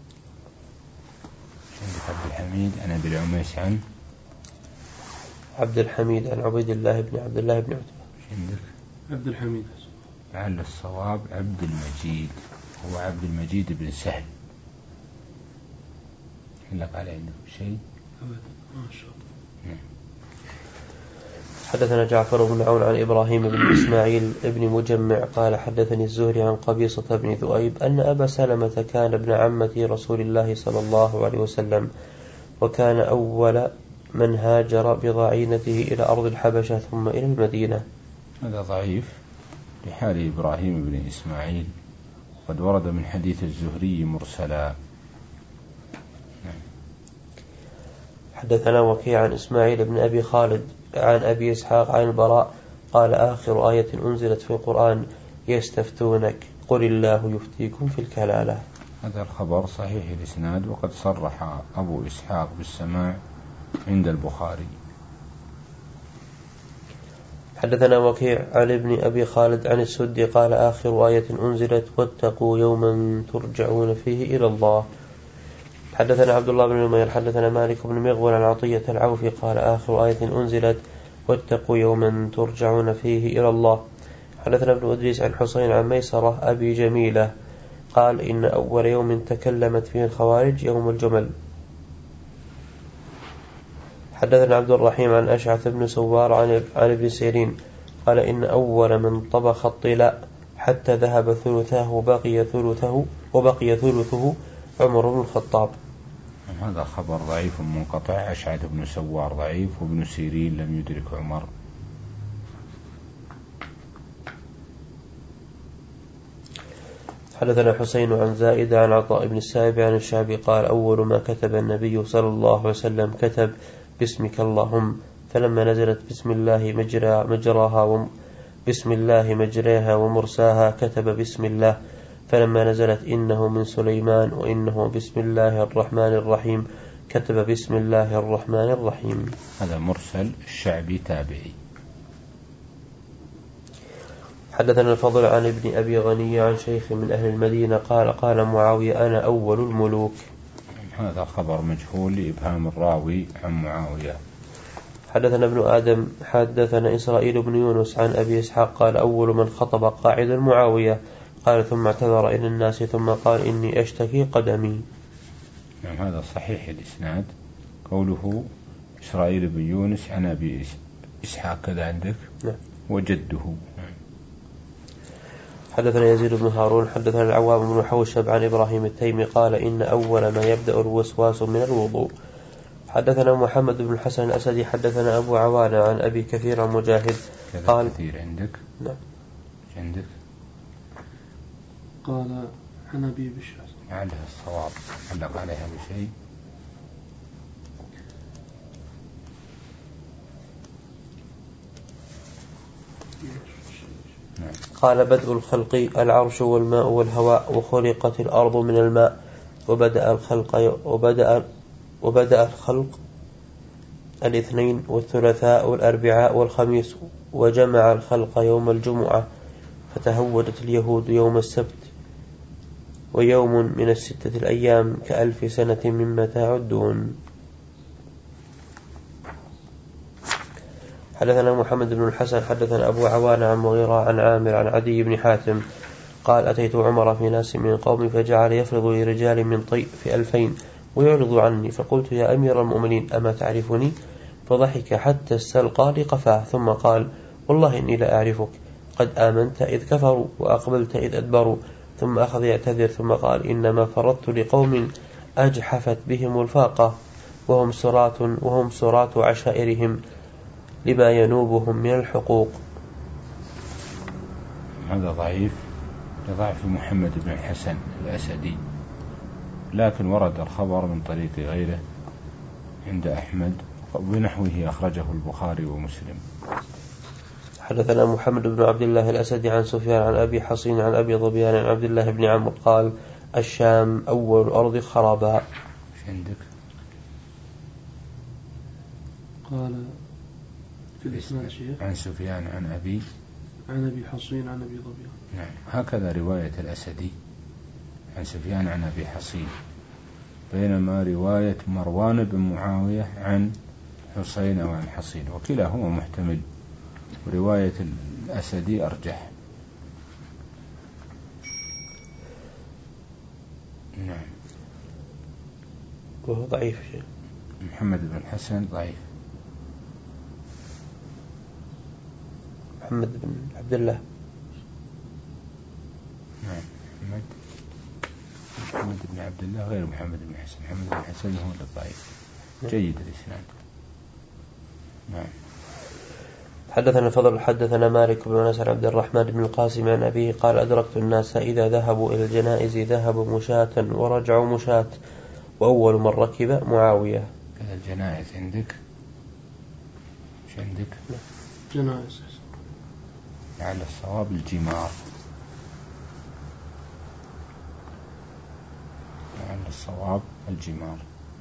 عندك عبد الحميد عن أبي العميس عن عبد الحميد عن عبيد الله بن عبد الله بن عتبة. عندك عبد الحميد لعل الصواب عبد المجيد، هو عبد المجيد بن سهل. لك على عنده شيء؟ أبدا ما شاء الله. حدثنا جعفر بن عون عن إبراهيم بن إسماعيل بن مجمع قال حدثني الزهري عن قبيصة بن ذؤيب أن أبا سلمة كان ابن عمة رسول الله صلى الله عليه وسلم وكان أول من هاجر بضعينته إلى أرض الحبشة ثم إلى المدينة. هذا ضعيف لحال إبراهيم بن إسماعيل، قد ورد من حديث الزهري مرسلا. حدثنا وكيع عن إسماعيل بن أبي خالد عن أبي إسحاق عن البراء قال آخر آية أنزلت في القرآن يستفتونك قل الله يفتيكم في الكلالة. هذا الخبر صحيح الإسناد وقد صرح أبو إسحاق بالسماع عند البخاري. حدثنا وكيع عن ابن أبي خالد عن السدي قال آخر آية أنزلت واتقوا يوما ترجعون فيه إلى الله. حدثنا عبد الله بن نمير حدثنا مالك بن مغول عن عطية العوفي قال آخر آية أنزلت واتقوا يوما ترجعون فيه إلى الله. حدثنا ابن أدريس عن حسين عن ميسرة أبي جميلة قال إن أول يوم تكلمت فيه الخوارج يوم الجمل. حدثنا عبد الرحيم عن أشعث بن سوار عن عن ابن سيرين قال إن أول من طبخ الطلاء حتى ذهب ثلثاه وبقي ثلثه وبقي ثلثه عمر بن الخطاب. هذا خبر ضعيف منقطع. أشعث بن سوار ضعيف وابن سيرين لم يدرك عمر. حدثنا حسين عن زائدة عن عطاء بن السائب عن الشعبي قال أول ما كتب النبي صلى الله عليه وسلم كتب باسمك اللهم، فلما نزلت بسم الله مجرى مجراها وم بسم الله مجريها ومرساها كتب بسم الله، فلما نزلت إنه من سليمان وإنه بسم الله الرحمن الرحيم كتب بسم الله الرحمن الرحيم. هذا مرسل الشعبي تابعي. حدثنا الفضل عن ابن أبي غني عن شيخ من أهل المدينة قال قال معاوية أنا أول الملوك. هذا خبر مجهول لإبهام الراوي عن معاوية. حدثنا ابن آدم حدثنا إسرائيل بن يونس عن أبي إسحاق قال أول من خطب قاعدا معاوية قال ثم اعتذر إلى الناس ثم قال إني أشتكي قدمي. نعم هذا صحيح الإسناد. قوله إسرائيل بن يونس عن أبي إسحاق كذا عندك؟ نعم. وجده. حدثنا يزيد بن هارون حدثنا العوام بن حوشب عن إبراهيم التيمي قال إن أول ما يبدأ الوسواس من الوضوء. حدثنا محمد بن الحسن الأسدي حدثنا أبو عوانة عن أبي كثير عن مجاهد قال كثير عندك؟ نعم عندك قال عن أبي بشر عليها الصواب علق عليها بشيء. قال بدء الخلق العرش والماء والهواء وخلقت الأرض من الماء وبدأ الخلق وبدأ وبدأ الخلق الاثنين والثلاثاء والأربعاء والخميس وجمع الخلق يوم الجمعة فتهودت اليهود يوم السبت ويوم من الستة الأيام كألف سنة مما تعدون. حدثنا محمد بن الحسن حدثنا أبو عوان عن مغيرة عن عامر عن عدي بن حاتم قال أتيت عمر في ناس من قوم فجعل يفرض لرجال من طيء في ألفين ويعرض عني، فقلت يا أمير المؤمنين أما تعرفني؟ فضحك حتى استلقى لقفاه ثم قال والله إني لا أعرفك، قد آمنت إذ كفروا وأقبلت إذ أدبروا. ثم أخذ يعتذر ثم قال إنما فرطت لقوم أجحفت بهم الفاقة وهم سرات وهم سرات عشائرهم لما ينوبهم من الحقوق. هذا ضعيف لضعف محمد بن الحسن الأسدي، لكن ورد الخبر من طريق غيره عند أحمد بنحوه أخرجه البخاري ومسلم. حدثنا محمد بن عبد الله الأسدي عن سفيان عن أبي حصين عن أبي ظبيان عن عبد الله بن عمرو قال الشام أول الأرض خرابا. ايش عندك؟ قال في الإسناد شيخ عن سفيان عن أبي عن أبي حصين عن أبي ظبيان. نعم، هكذا رواية الأسدي عن سفيان عن أبي حصين، بينما رواية مروان بن معاوية عن حسين أو عن حصين، وكلاهما محتمل، ورواية الأسدي أرجح. نعم. وهو ضعيف شيء. محمد بن الحسن ضعيف. محمد بن عبد الله. نعم، محمد محمد بن عبد الله غير محمد بن الحسن. محمد بن الحسن هو الضعيف. جيد الإسناد. نعم. حدثنا فضل حدثنا مالك بن أنس عن عبد الرحمن بن القاسم عن أبيه قال أدركت الناس إذا ذهبوا إلى الجنائز ذهبوا مشاة ورجعوا مشاة، وأول من ركب معاوية. الجنائز عندك؟ ايش عندك؟ جنائز. لعل الصواب الجمار. لعل الصواب الجمار.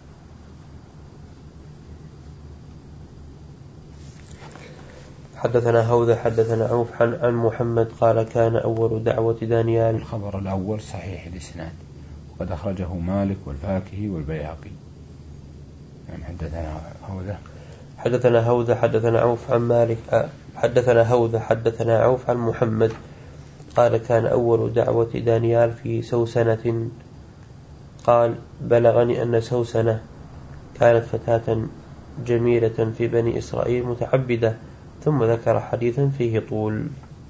حدثنا هوذا حدثنا عوف عن محمد قال كان أول دعوة دانيال. الخبر الأول صحيح الإسناد، وقد أخرجه مالك والفاكهي والبيهقي. يعني حدثنا هوذا حدثنا هوذا حدثنا عوف عن مالك حدثنا هوذا حدثنا عوف عن محمد قال كان أول دعوة دانيال في سوسنة، قال بلغني أن سوسنة كانت فتاة جميلة في بني إسرائيل متعبدة، ثم ذكر حديثا فيه طول.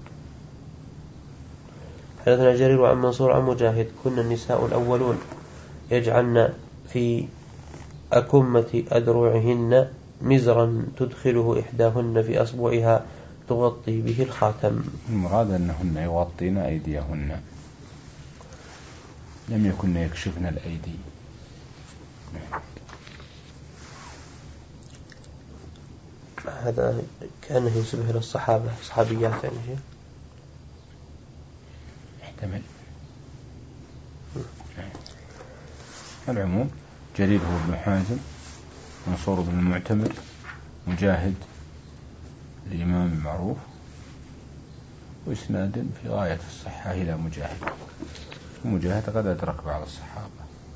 حدثنا جرير عن منصور عن مجاهد كنا النساء الأولون يجعلن في أكمة أدرعهن مزرا تدخله إحداهن في أصبعها تغطي به الخاتم. المراد أنهن يغطين أيديهن، لم يكن يكشفن الأيدي. هذا كأنه يشبه للصحابة صحابيات يعني شيء يحتمل. العموم جرير هو ابن حازم، منصور بن المعتمر، مجاهد الإمام المعروف، وإسناد في غاية الصحة إلى مجاهد، ومجاهد قد أدرك بعض الصحابة.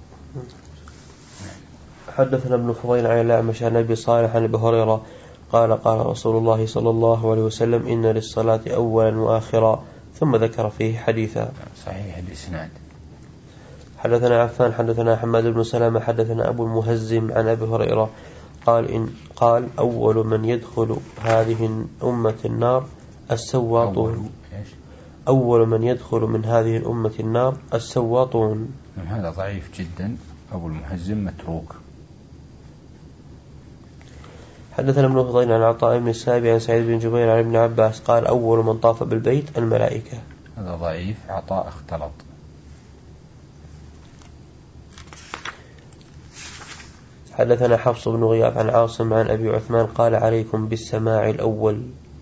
حدثنا ابن فضيل عن الأعمش عن أبي صالح عن أبي هريرة قال قال رسول الله صلى الله عليه وسلم إن للصلاة أولا وآخرا، ثم ذكر فيه حديثا. صحيح الإسناد. حدثنا عفان حدثنا حماد بن سلامة حدثنا أبو المهزم عن أبي هريرة قال إن قال أول من يدخل هذه الأمة النار السواطون. أول من يدخل من هذه الأمة النار السواطون. هذا ضعيف جدا، أبو المهزم متروك. حدثنا ابن فضيل عن عطاء بن السائب عن سعيد بن جبير عن ابن عباس قال أول من طاف بالبيت الملائكة. هذا ضعيف، عطاء اختلط. حدثنا حفص بن غياث عن عاصم عن أبي عثمان قال عليكم بالسماع الأول.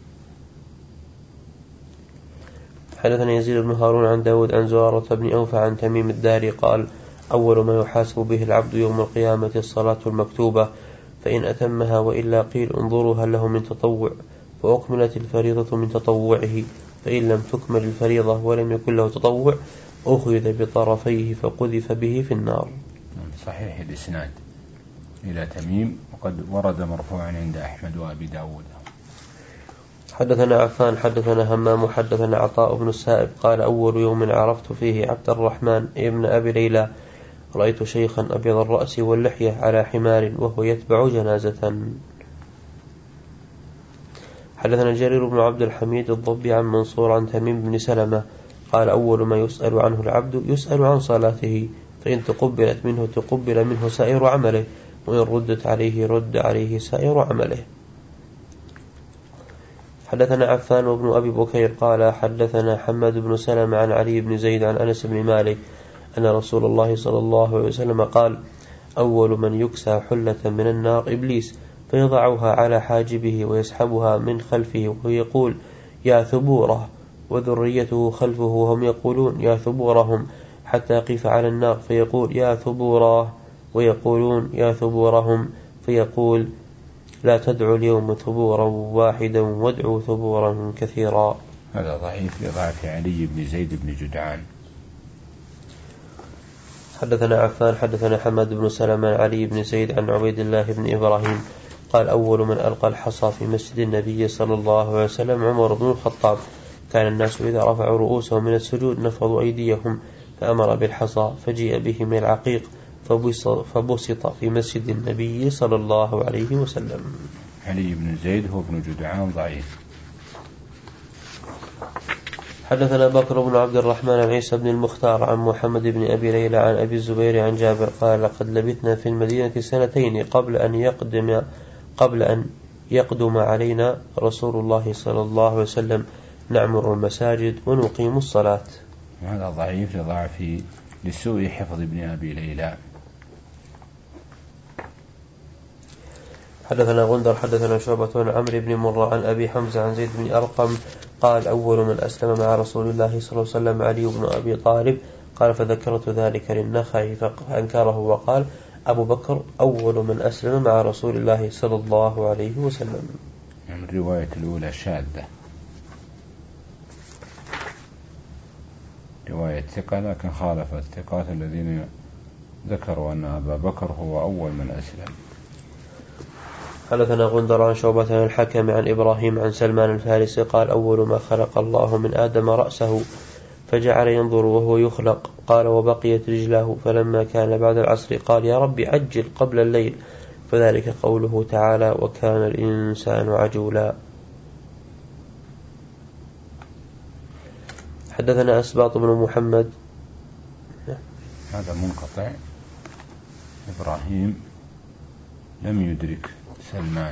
حدثنا يزيد بن هارون عن داود عن زرارة بن أوفى عن تميم الداري قال أول ما يحاسب به العبد يوم القيامة الصلاة المكتوبة، فإن أتمها وإلا قيل انظروا هل له من تطوع، فأكملت الفريضة من تطوعه، فإن لم تكمل الفريضة ولم يكن له تطوع أخذ بطرفيه فقذف به في النار. صحيح الإسناد إلى تميم، وقد ورد مرفوعا عند أحمد وأبي داود. حدثنا عفان حدثنا همام حدثنا عطاء بن السائب قال أول يوم عرفت فيه عبد الرحمن ابن أبي ليلى رأيت شيخا أبيض الرأس واللحية على حمار وهو يتبع جنازة. حدثنا جرير بن عبد الحميد الضبي عن منصور عن تميم بن سلمة قال أول ما يسأل عنه العبد يسأل عن صلاته، فإن تقبلت منه تقبل منه سائر عمله، وإن ردت عليه رد عليه سائر عمله. حدثنا عفان بن أبي بكير قال حدثنا حماد بن سلمة عن علي بن زيد عن أنس بن مالك أن رسول الله صلى الله عليه وسلم قال أول من يكسى حلة من النار إبليس، فيضعها على حاجبه ويسحبها من خلفه ويقول يا ثبوره، وذريته خلفه وهم يقولون يا ثبورهم، حتى يقف على النار فيقول يا ثبوراه، ويقولون يا ثبورهم، فيقول لا تدعوا اليوم ثبورا واحدا وادعوا ثبورا كثيرا. هذا ضعيف لضعف علي بن زيد بن جدعان. حدثنا عفان حدثنا حماد بن سلمة عن علي بن زيد عن عبيد الله بن إبراهيم قال أول من ألقى الحصى في مسجد النبي صلى الله عليه وسلم عمر بن الخطاب، كان الناس إذا رفعوا رؤوسهم من السجود نفضوا أيديهم، فأمر بالحصى فجيء به من العقيق فبسط في مسجد النبي صلى الله عليه وسلم. علي بن زيد هو ابن جدعان ضعيف. حدثنا بكر بن عبد الرحمن عن عيسى بن المختار عن محمد بن أبي ليلى عن أبي الزبير عن جابر قال لقد لبثنا في المدينة سنتين قبل أن يقدم قبل أن يقدم علينا رسول الله صلى الله عليه وسلم نعمر المساجد ونقيم الصلاة. هذا ضعيف لضعف لسوء حفظ ابن أبي ليلى. حدثنا غندر حدثنا شعبة عن عمرو بن مرة عن أبي حمزة عن زيد بن أرقم قال أول من أسلم مع رسول الله صلى الله عليه وسلم علي بن أبي طالب قال فذكرت ذلك للنخعي فأنكره وقال أبو بكر أول من أسلم مع رسول الله صلى الله عليه وسلم. يعني الرواية الأولى شاذة، رواية ثقة لكن خالف الثقات الذين ذكروا أن أبا بكر هو أول من أسلم. حدثنا غندر عن شعبة عن الحكم عن إبراهيم عن سلمان الفارسي قال أول ما خلق الله من آدم رأسه فجعل ينظر وهو يخلق قال وبقيت رجله، فلما كان بعد العصر قال يا رب عجل قبل الليل، فذلك قوله تعالى وكان الإنسان عجولا. حدثنا أسباط بن محمد هذا منقطع، إبراهيم لم يدرك سلمان.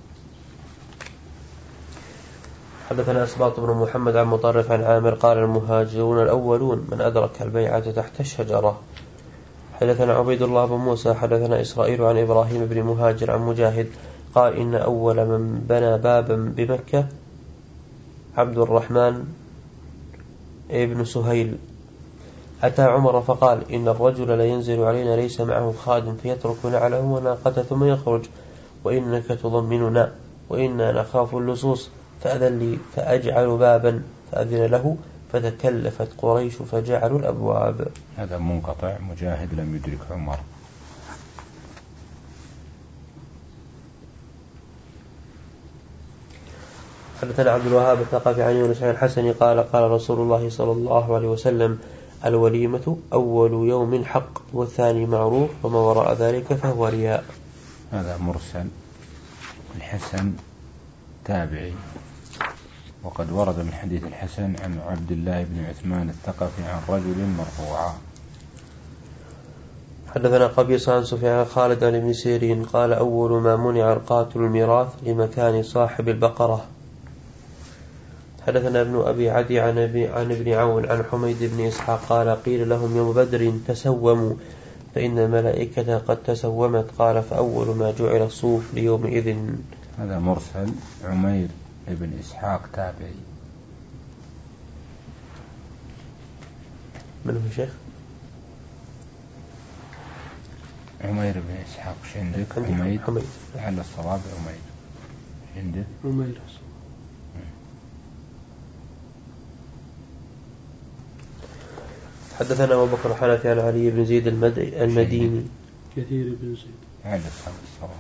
حدثنا أسباط بن محمد عن مطرف عن عامر قال المهاجرون الأولون من أدرك البيعة تحت الشجرة. حدثنا عبيد الله بن موسى حدثنا إسرائيل عن إبراهيم بن مهاجر عن مجاهد قال إن أول من بنى بابا بمكة عبد الرحمن ابن سهيل أتى عمر فقال إن الرجل لا ينزل علينا ليس معه خادم فيترك نعله وناقته ثم يخرج، وإنك تضمننا وإنا نخاف اللصوص، فأذن لي فأجعل بابا، فأذن له فتكلفت قريش فجعلوا الأبواب. هذا منقطع، مجاهد لم يدرك عمر. حدثنا عبد الوهاب الثقفي عن يونس عن الحسن قال قال رسول الله صلى الله عليه وسلم الوليمة أول يوم حق والثاني معروف وما وراء ذلك فهو رياء. هذا مرسل، الحسن تابعي، وقد ورد من حديث الحسن عن عبد الله بن عثمان الثقفي عن رجل مرفوعا. حدثنا قبيصة عن سفيان خالد عن ابن سيرين قال أول ما منع القاتل الميراث لمكان صاحب البقرة. حدثنا ابن أبي عدي عن ابن عون عن حميد بن إسحاق قال قيل لهم يوم بدر تسوموا فإن الملائكة قد تسومت قال فأول ما جعل الصوف ليومئذ. هذا مرسل، عمير بن إسحاق تابعي. من هو شيخ؟ عمير بن إسحاق ش عندك؟ حميد حميد على الصواب عمير عندك؟ عمير. حدثنا أبو بكر الحنفي عن علي بن زيد المديني كثير بن زيد على الصواب.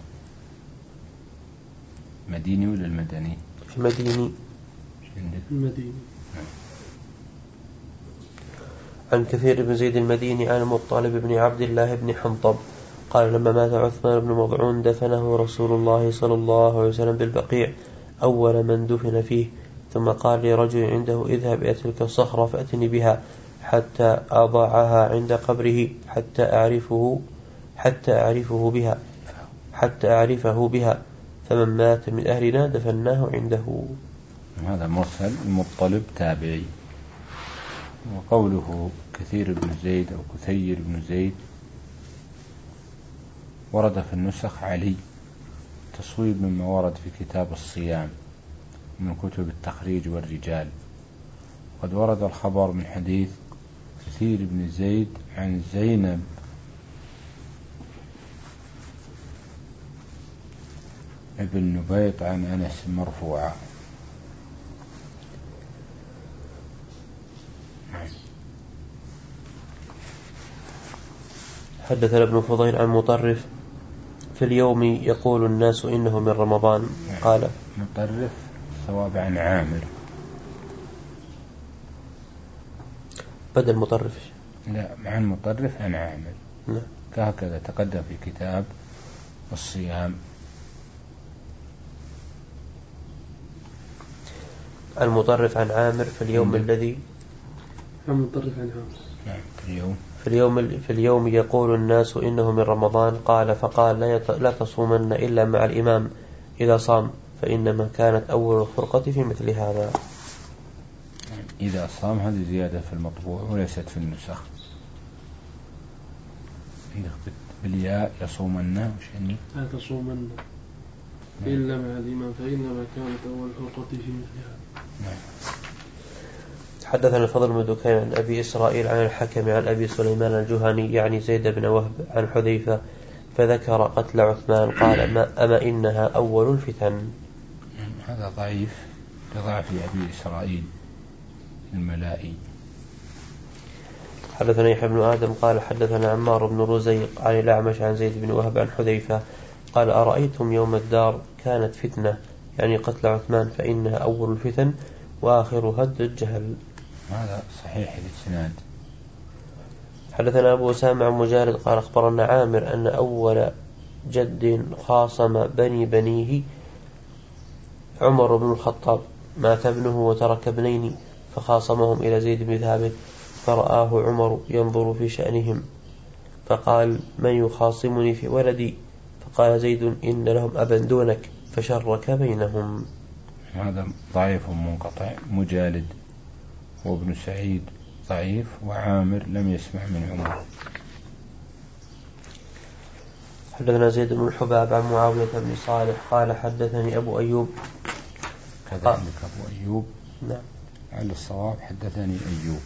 مديني ولا المدني؟ المديني. المديني. عن كثير بن زيد المديني عن المطلب بن عبد الله بن حنطب قال لما مات عثمان بن مضعون دفنه رسول الله صلى الله عليه وسلم بالبقيع أول من دفن فيه، ثم قال لرجل عنده اذهب إلى تلك الصخرة فأتني بها حتى أضعها عند قبره حتى أعرفه حتى أعرفه بها حتى أعرفه بها فمن مات من أهلنا دفناه عنده. هذا مرسل. المطلب تابعي. وقوله كثير بن زيد أو كثير بن زيد ورد في النسخ علي، تصويب مما ورد في كتاب الصيام من كتب التخريج والرجال. قد ورد الخبر من حديث كثير بن زيد عن زينب ابن نبيط عن أنس مرفوعا. حدثنا ابن فضيل عن مطرف في اليوم يقول الناس إنه من رمضان. قال مطرف صواب عن عامر بدل مطرف. لا، مع المطرف عن عامر. نعم. كهكذا تقدم في كتاب الصيام. المطرف عن عامر في اليوم م. الذي المطرف عن عامر. نعم. في اليوم في اليوم في اليوم يقول الناس إنه من رمضان. قال فقال لا, يت... لا تصومن إلا مع الإمام إذا صام، فإنما كانت أول الفرقة في مثل هذا. إذا صام هذه زيادة في المطبوع وليست في النسخ. بالياء يصومن وشني لا تصومن إلا مع الإمام فإنما كانت أول الفرقة في مثل هذا. نعم. حدثنا الفضل بن دكين عن أبي إسرائيل عن الحكم عن أبي سليمان الجهني يعني زيد بن وهب عن حذيفة فذكر قتل عثمان قال ما أما إنها أول الفتن. هذا ضعيف لضعف أبي إسرائيل الملائي. حدثنا يحيى بن آدم قال حدثنا عمار بن رزيق عن الأعمش عن زيد بن وهب عن حذيفة قال أرأيتم يوم الدار كانت فتنة يعني قتل عثمان فإنها أول الفتن وآخرها الدجال. هذا صحيح الإسناد. حدثنا أبو أسامة عن مجالد قال أخبرنا عامر أن أول جد خاصم بني بنيه عمر بن الخطاب مات ابنه وترك ابنين فخاصمهم إلى زيد بن ثابت فرآه عمر ينظر في شأنهم فقال من يخاصمني في ولدي؟ فقال زيد إن لهم أبا دونك فشرك بينهم. هذا ضعيف منقطع. مجالد وابن سعيد ضعيف وعامر لم يسمع من عمر. حدثنا زيد بن الحباب عن معاوية بن صالح قال حدثني أبو أيوب. كذا عندك أبو أيوب. نعم. على الصواب حدثني أيوب.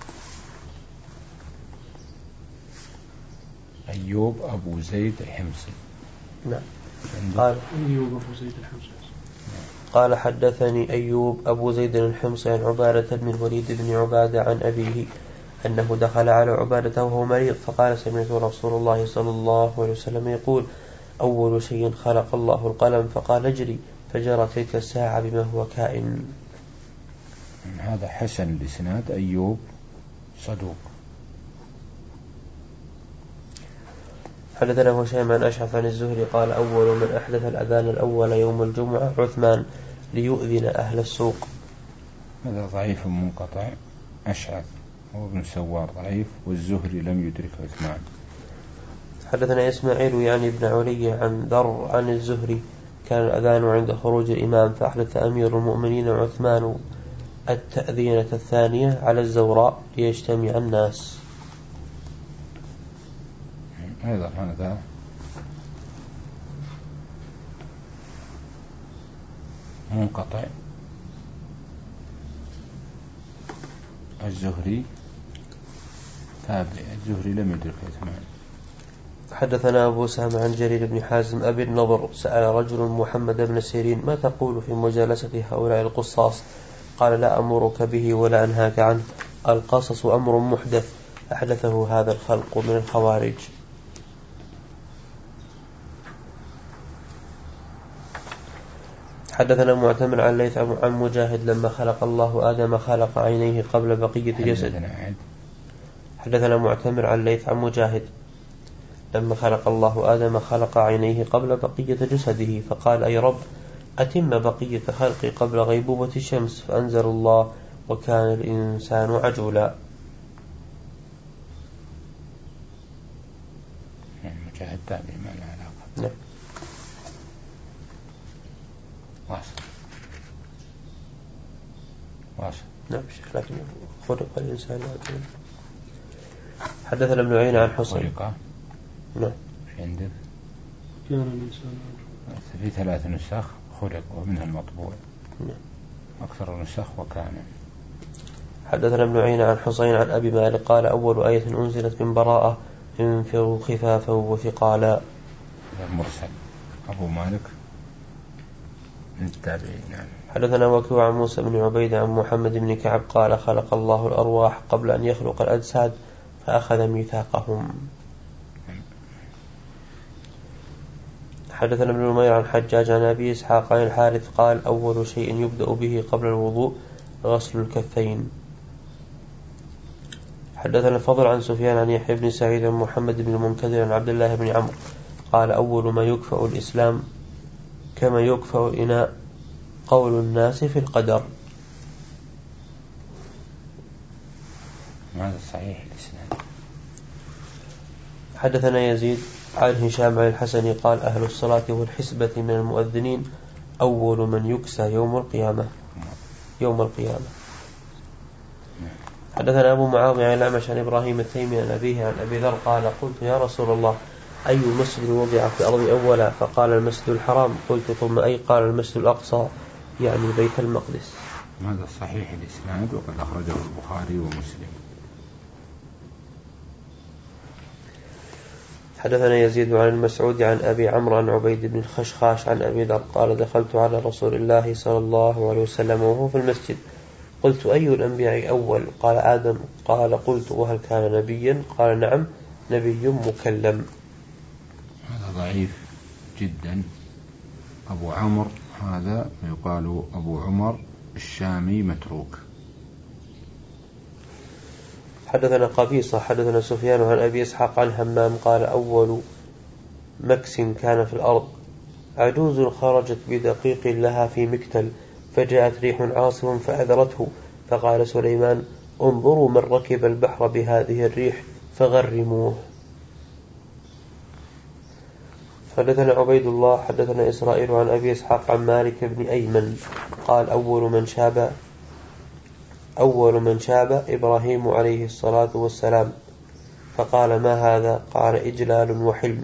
أيوب أبو زيد الحمصي. نعم. قال أيوب أبو زيد الحمصي. قال حدثني أيوب أبو زيد الحمصي عن عبادة بن الوليد بن عبادة عن أبيه أنه دخل على عبادة وهو مريض فقال سمعت رسول الله صلى الله عليه وسلم يقول أول شيء خلق الله القلم فقال اجري فجرى تلك الساعة بما هو كائن. هذا حسن الإسناد. أيوب صدوق. حدثنا هشام عن أشعث عن الزهري قال أول من أحدث الأذان الأول يوم الجمعة عثمان ليؤذن أهل السوق. هذا ضعيف منقطع. أشعث هو ابن سوار ضعيف والزهري لم يدرك عثمان. حدثنا إسماعيل يعني ابن علي عن ذر عن الزهري كان الأذان عند خروج الإمام فأحدث أمير المؤمنين عثمان التأذينة الثانية على الزوراء ليجتمع الناس. أيضا هذا منقطع. الزهري تابع. الزهري لم يدرك عثمان. حدثنا أبو سامع عن جرير بن حازم أبي النضر سأل رجل محمد بن سيرين ما تقول في مجالسة هؤلاء القصاص؟ قال لا أمرك به ولا أنهاك عنه. القصص أمر محدث أحدثه هذا الخلق من الخوارج. حدثنا معتمر عن ليث عن مجاهد لما خلق الله آدم خلق عينيه قبل بقية جسد. حدثنا معتمر عن ليث عن مجاهد لما خلق الله آدم خلق عينيه قبل بقية جسده فقال أي رب أتم بقية خلقي قبل غيبوبة الشمس فأنزل الله وكان الإنسان عجولا. مجاهد تابعي ما له علاقة. نعم. واصل واصل. نعم شيخ لكن خلق الإنسان عجولا. حدثنا ابن عيينة عن حصين. نعم. عندك كان الإنسان في ثلاث نسخ خلق ومنها المطبوع. نعم. أكثر النسخ وكان. حدثنا ابن عيينة عن حصين عن أبي مالك قال أول آية أنزلت من براءة انفروا خفافا وثقالا. مرسل أبو مالك من التابعين. نعم. حدثنا وكيع عن موسى بن عبيد عن محمد بن كعب قال خلق الله الأرواح قبل أن يخلق الأجساد فأخذ ميثاقهم. حدثنا ابن نمير عن حجاج عن أبي إسحاق عن الحارث قال أول شيء يبدأ به قبل الوضوء غسل الكفين. حدثنا الفضل عن سفيان عن يحيى بن سعيد عن محمد بن المنكدر عن عبد الله بن عمرو قال أول ما يكفأ الإسلام كما يكفأ الإناء قول الناس في القدر. هذا صحيح الإسلام. حدثنا يزيد عن هشام عن الحسن قال أهل الصلاة والحسبة من المؤذنين أول من يكسى يوم القيامة يوم القيامة. حدثنا أبو معاوية عن الأعمش عن إبراهيم التيمي عن أبيه عن أبي ذر قال قلت يا رسول الله أي مسجد وضع في الأرض أولا فقال المسجد الحرام قلت ثم أي قال المسجد الأقصى يعني بيت المقدس. هذا صحيح الإسناد وقد أخرجه البخاري ومسلم. حدثنا يزيد عن المسعود عن أبي عمرو عن عبيد بن الخشخاش عن أبي ذر قال دخلت على رسول الله صلى الله عليه وسلم وهو في المسجد قلت أي الأنبياء أول قال آدم قال قلت وهل كان نبيا قال نعم نبي مكلم. هذا ضعيف جدا. أبو عمرو هذا يقال أبو عمر الشامي متروك. حدثنا قبيصة حدثنا سفيان عن أبي إسحاق عن همام قال أول مكس كان في الأرض عجوز خرجت بدقيق لها في مكتل فجاءت ريح عاصف فأذرته فقال سليمان انظروا من ركب البحر بهذه الريح فغرموه. حدثنا عبيد الله حدثنا إسرائيل عن أبي إسحاق عن مالك بن أيمن قال أول من شاب أول من شاب إبراهيم عليه الصلاة والسلام فقال ما هذا قال إجلال وحلم.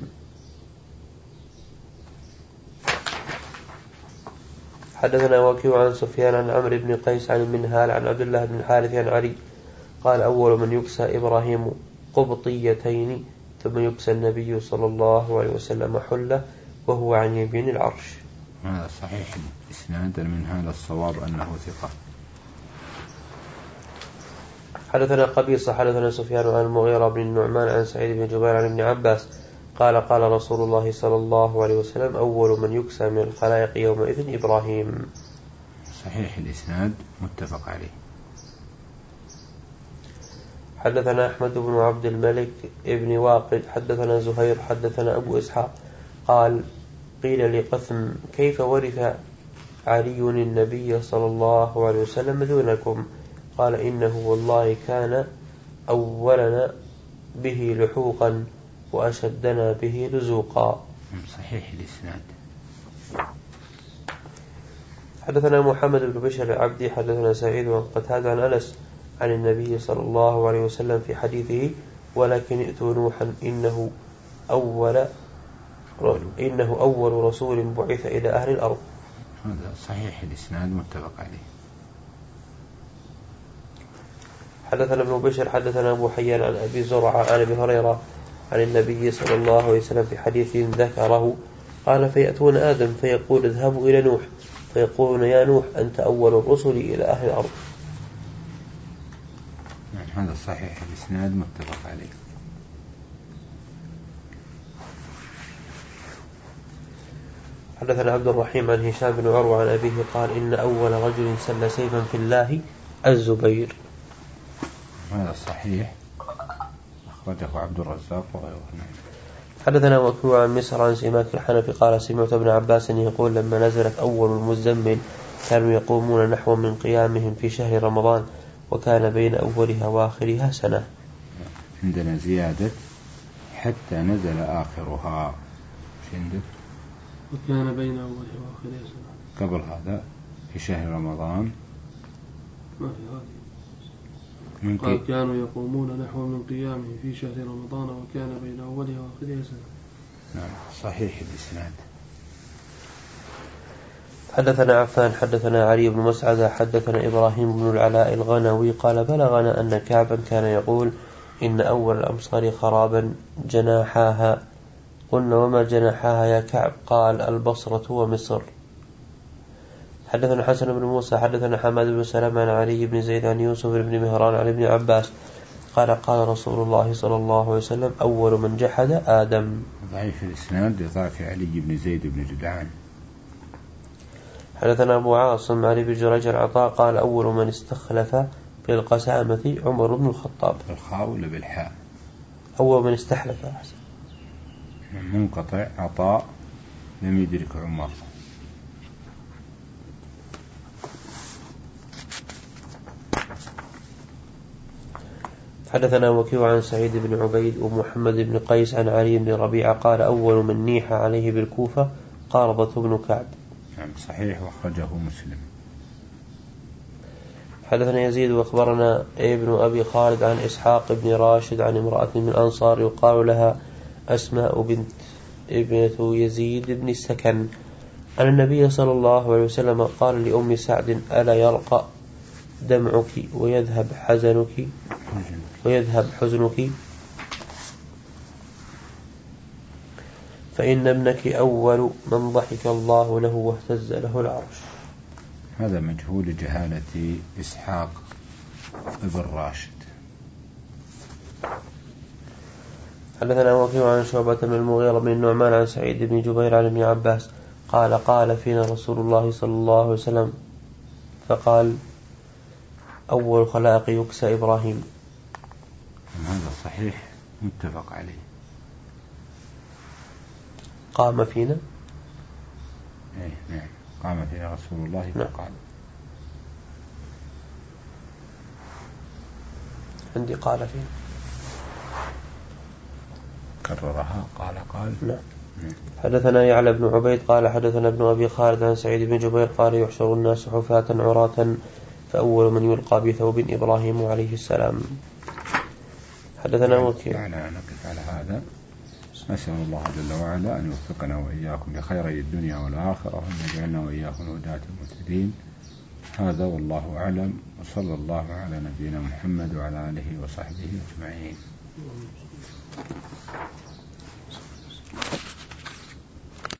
حدثنا وكيع عن سفيان عن عمرو بن قيس عن المنهال عن عبد الله بن الحارث عن علي قال أول من يكسى إبراهيم قبطيتين ثم يكسى النبي صلى الله عليه وسلم حلة وهو عن يمين العرش. هذا صحيح الإسناد. المنهال الصواب أنه ثقة. حدثنا قبيصة حدثنا سفيان عن المغيرة بن النعمان عن سعيد بن جبير عن ابن عباس قال قال رسول الله صلى الله عليه وسلم أول من يكسى من الخلائق يومئذ إبراهيم. صحيح الإسناد متفق عليه. حدثنا أحمد بن عبد الملك ابن واقد حدثنا زهير حدثنا أبو إسحاق قال قيل لقثم كيف ورث علي النبي صلى الله عليه وسلم دونكم قال إنه والله كان أولنا به لحوقا وأشدنا به لزوقا. صحيح الإسناد. حدثنا محمد بن بشر العبدي حدثنا سعيد عن قتادة عن أنس عن النبي صلى الله عليه وسلم في حديثه ولكن ائتوا نوحا إنه أول إنه أول رسول بعث إلى أهل الأرض. هذا صحيح الإسناد متفق عليه. حدثنا ابن بشر حدثنا أبو حيان عن أبي زرعة عن أبي هريرة عن النبي صلى الله عليه وسلم في حديث ذكره قال فيأتون آدم فيقول اذهبوا إلى نوح فيقولون يا نوح أنت أول الرسل إلى أهل الأرض. يعني هذا صحيح الإسناد متفق عليه. حدثنا عبد الرحيم عن هشام بن عروة عن أبيه قال إن أول رجل سل سيفا في الله الزبير. هذا صحيح أخرجه عبد الرزاق وغيره. حدثنا وكيع عن مصر عن سماك الحنفي قال سمعت ابن عباس يقول لما نزلت أول المزمل كانوا يقومون نحو من قيامهم في شهر رمضان وكان بين أولها وآخرها سنة. عندنا زيادة حتى نزل آخرها. عندك وكان بين أولها وآخرها سنة. قبل هذا في شهر رمضان ما في هذه. قال كانوا يقومون نحو من قيامهم في شهر رمضان وكان بين أولها وآخرها سنة. نعم صحيح الإسناد. حدثنا عفان حدثنا علي بن مسعد حدثنا إبراهيم بن العلاء الغنوي قال بلغنا أن كعبا كان يقول إن أول الأمصار خرابا جناحاها. قلنا وما جناحاها يا كعب؟ قال البصرة ومصر. حدثنا حسن بن موسى حدثنا حماد بن سلام عن علي بن زيد عن يوسف بن مهران عن ابن عباس قال قال رسول الله صلى الله عليه وسلم أول من جحد آدم. ضعيف الإسناد لضعف علي بن زيد بن جدعان. حدثنا أبو عاصم علي بن جريج العطاء قال أول من استخلف في القسامة عمر بن الخطاب. بالخاء ولا بالحاء؟ أول من استحلف أحسن. منقطع عطاء لم يدرك عمر. حدثنا وكيع عن سعيد بن عبيد ومحمد بن قيس عن علي بن ربيعة قال أول من نيح عليه بالكوفة قارضة بن كعب. نعم صحيح وأخرجه مسلم. حدثنا يزيد وأخبرنا ابن أبي خالد عن إسحاق بن راشد عن امرأة من الأنصار يقال لها أسماء بنت ابنة يزيد بن السكن أن النبي صلى الله عليه وسلم قال لأم سعد ألا يرقى دمعك ويذهب حزنك ويذهب حزنك فإن ابنك أول من ضحك الله له واهتز له العرش. هذا مجهول جهالة إسحاق ابن راشد. حدثنا وكيع عن شعبة من المغيرة بن النعمان عن سعيد بن جبير عن ابن عباس قال قال فينا رسول الله صلى الله عليه وسلم فقال أول خلائق يكسى إبراهيم. هذا صحيح متفق عليه. قام فينا إيه نعم قام فينا رسول الله فقال. عندي قال فينا كررها قال قال. نعم. حدثنا يعلى بن عبيد قال حدثنا ابن أبي خالد عن سعيد بن جبير قال يحشر الناس حفاة عراة فأول من يلقى بثوب إبراهيم عليه السلام. حدثنا وكيع. يعني نقف على هذا. نسأل الله جل وعلا أن يوفقنا وإياكم لخيري الدنيا والآخرة وأن يجعلنا وإياكم هداة المهتدين. هذا والله أعلم وصلى الله على نبينا محمد وعلى آله وصحبه أجمعين.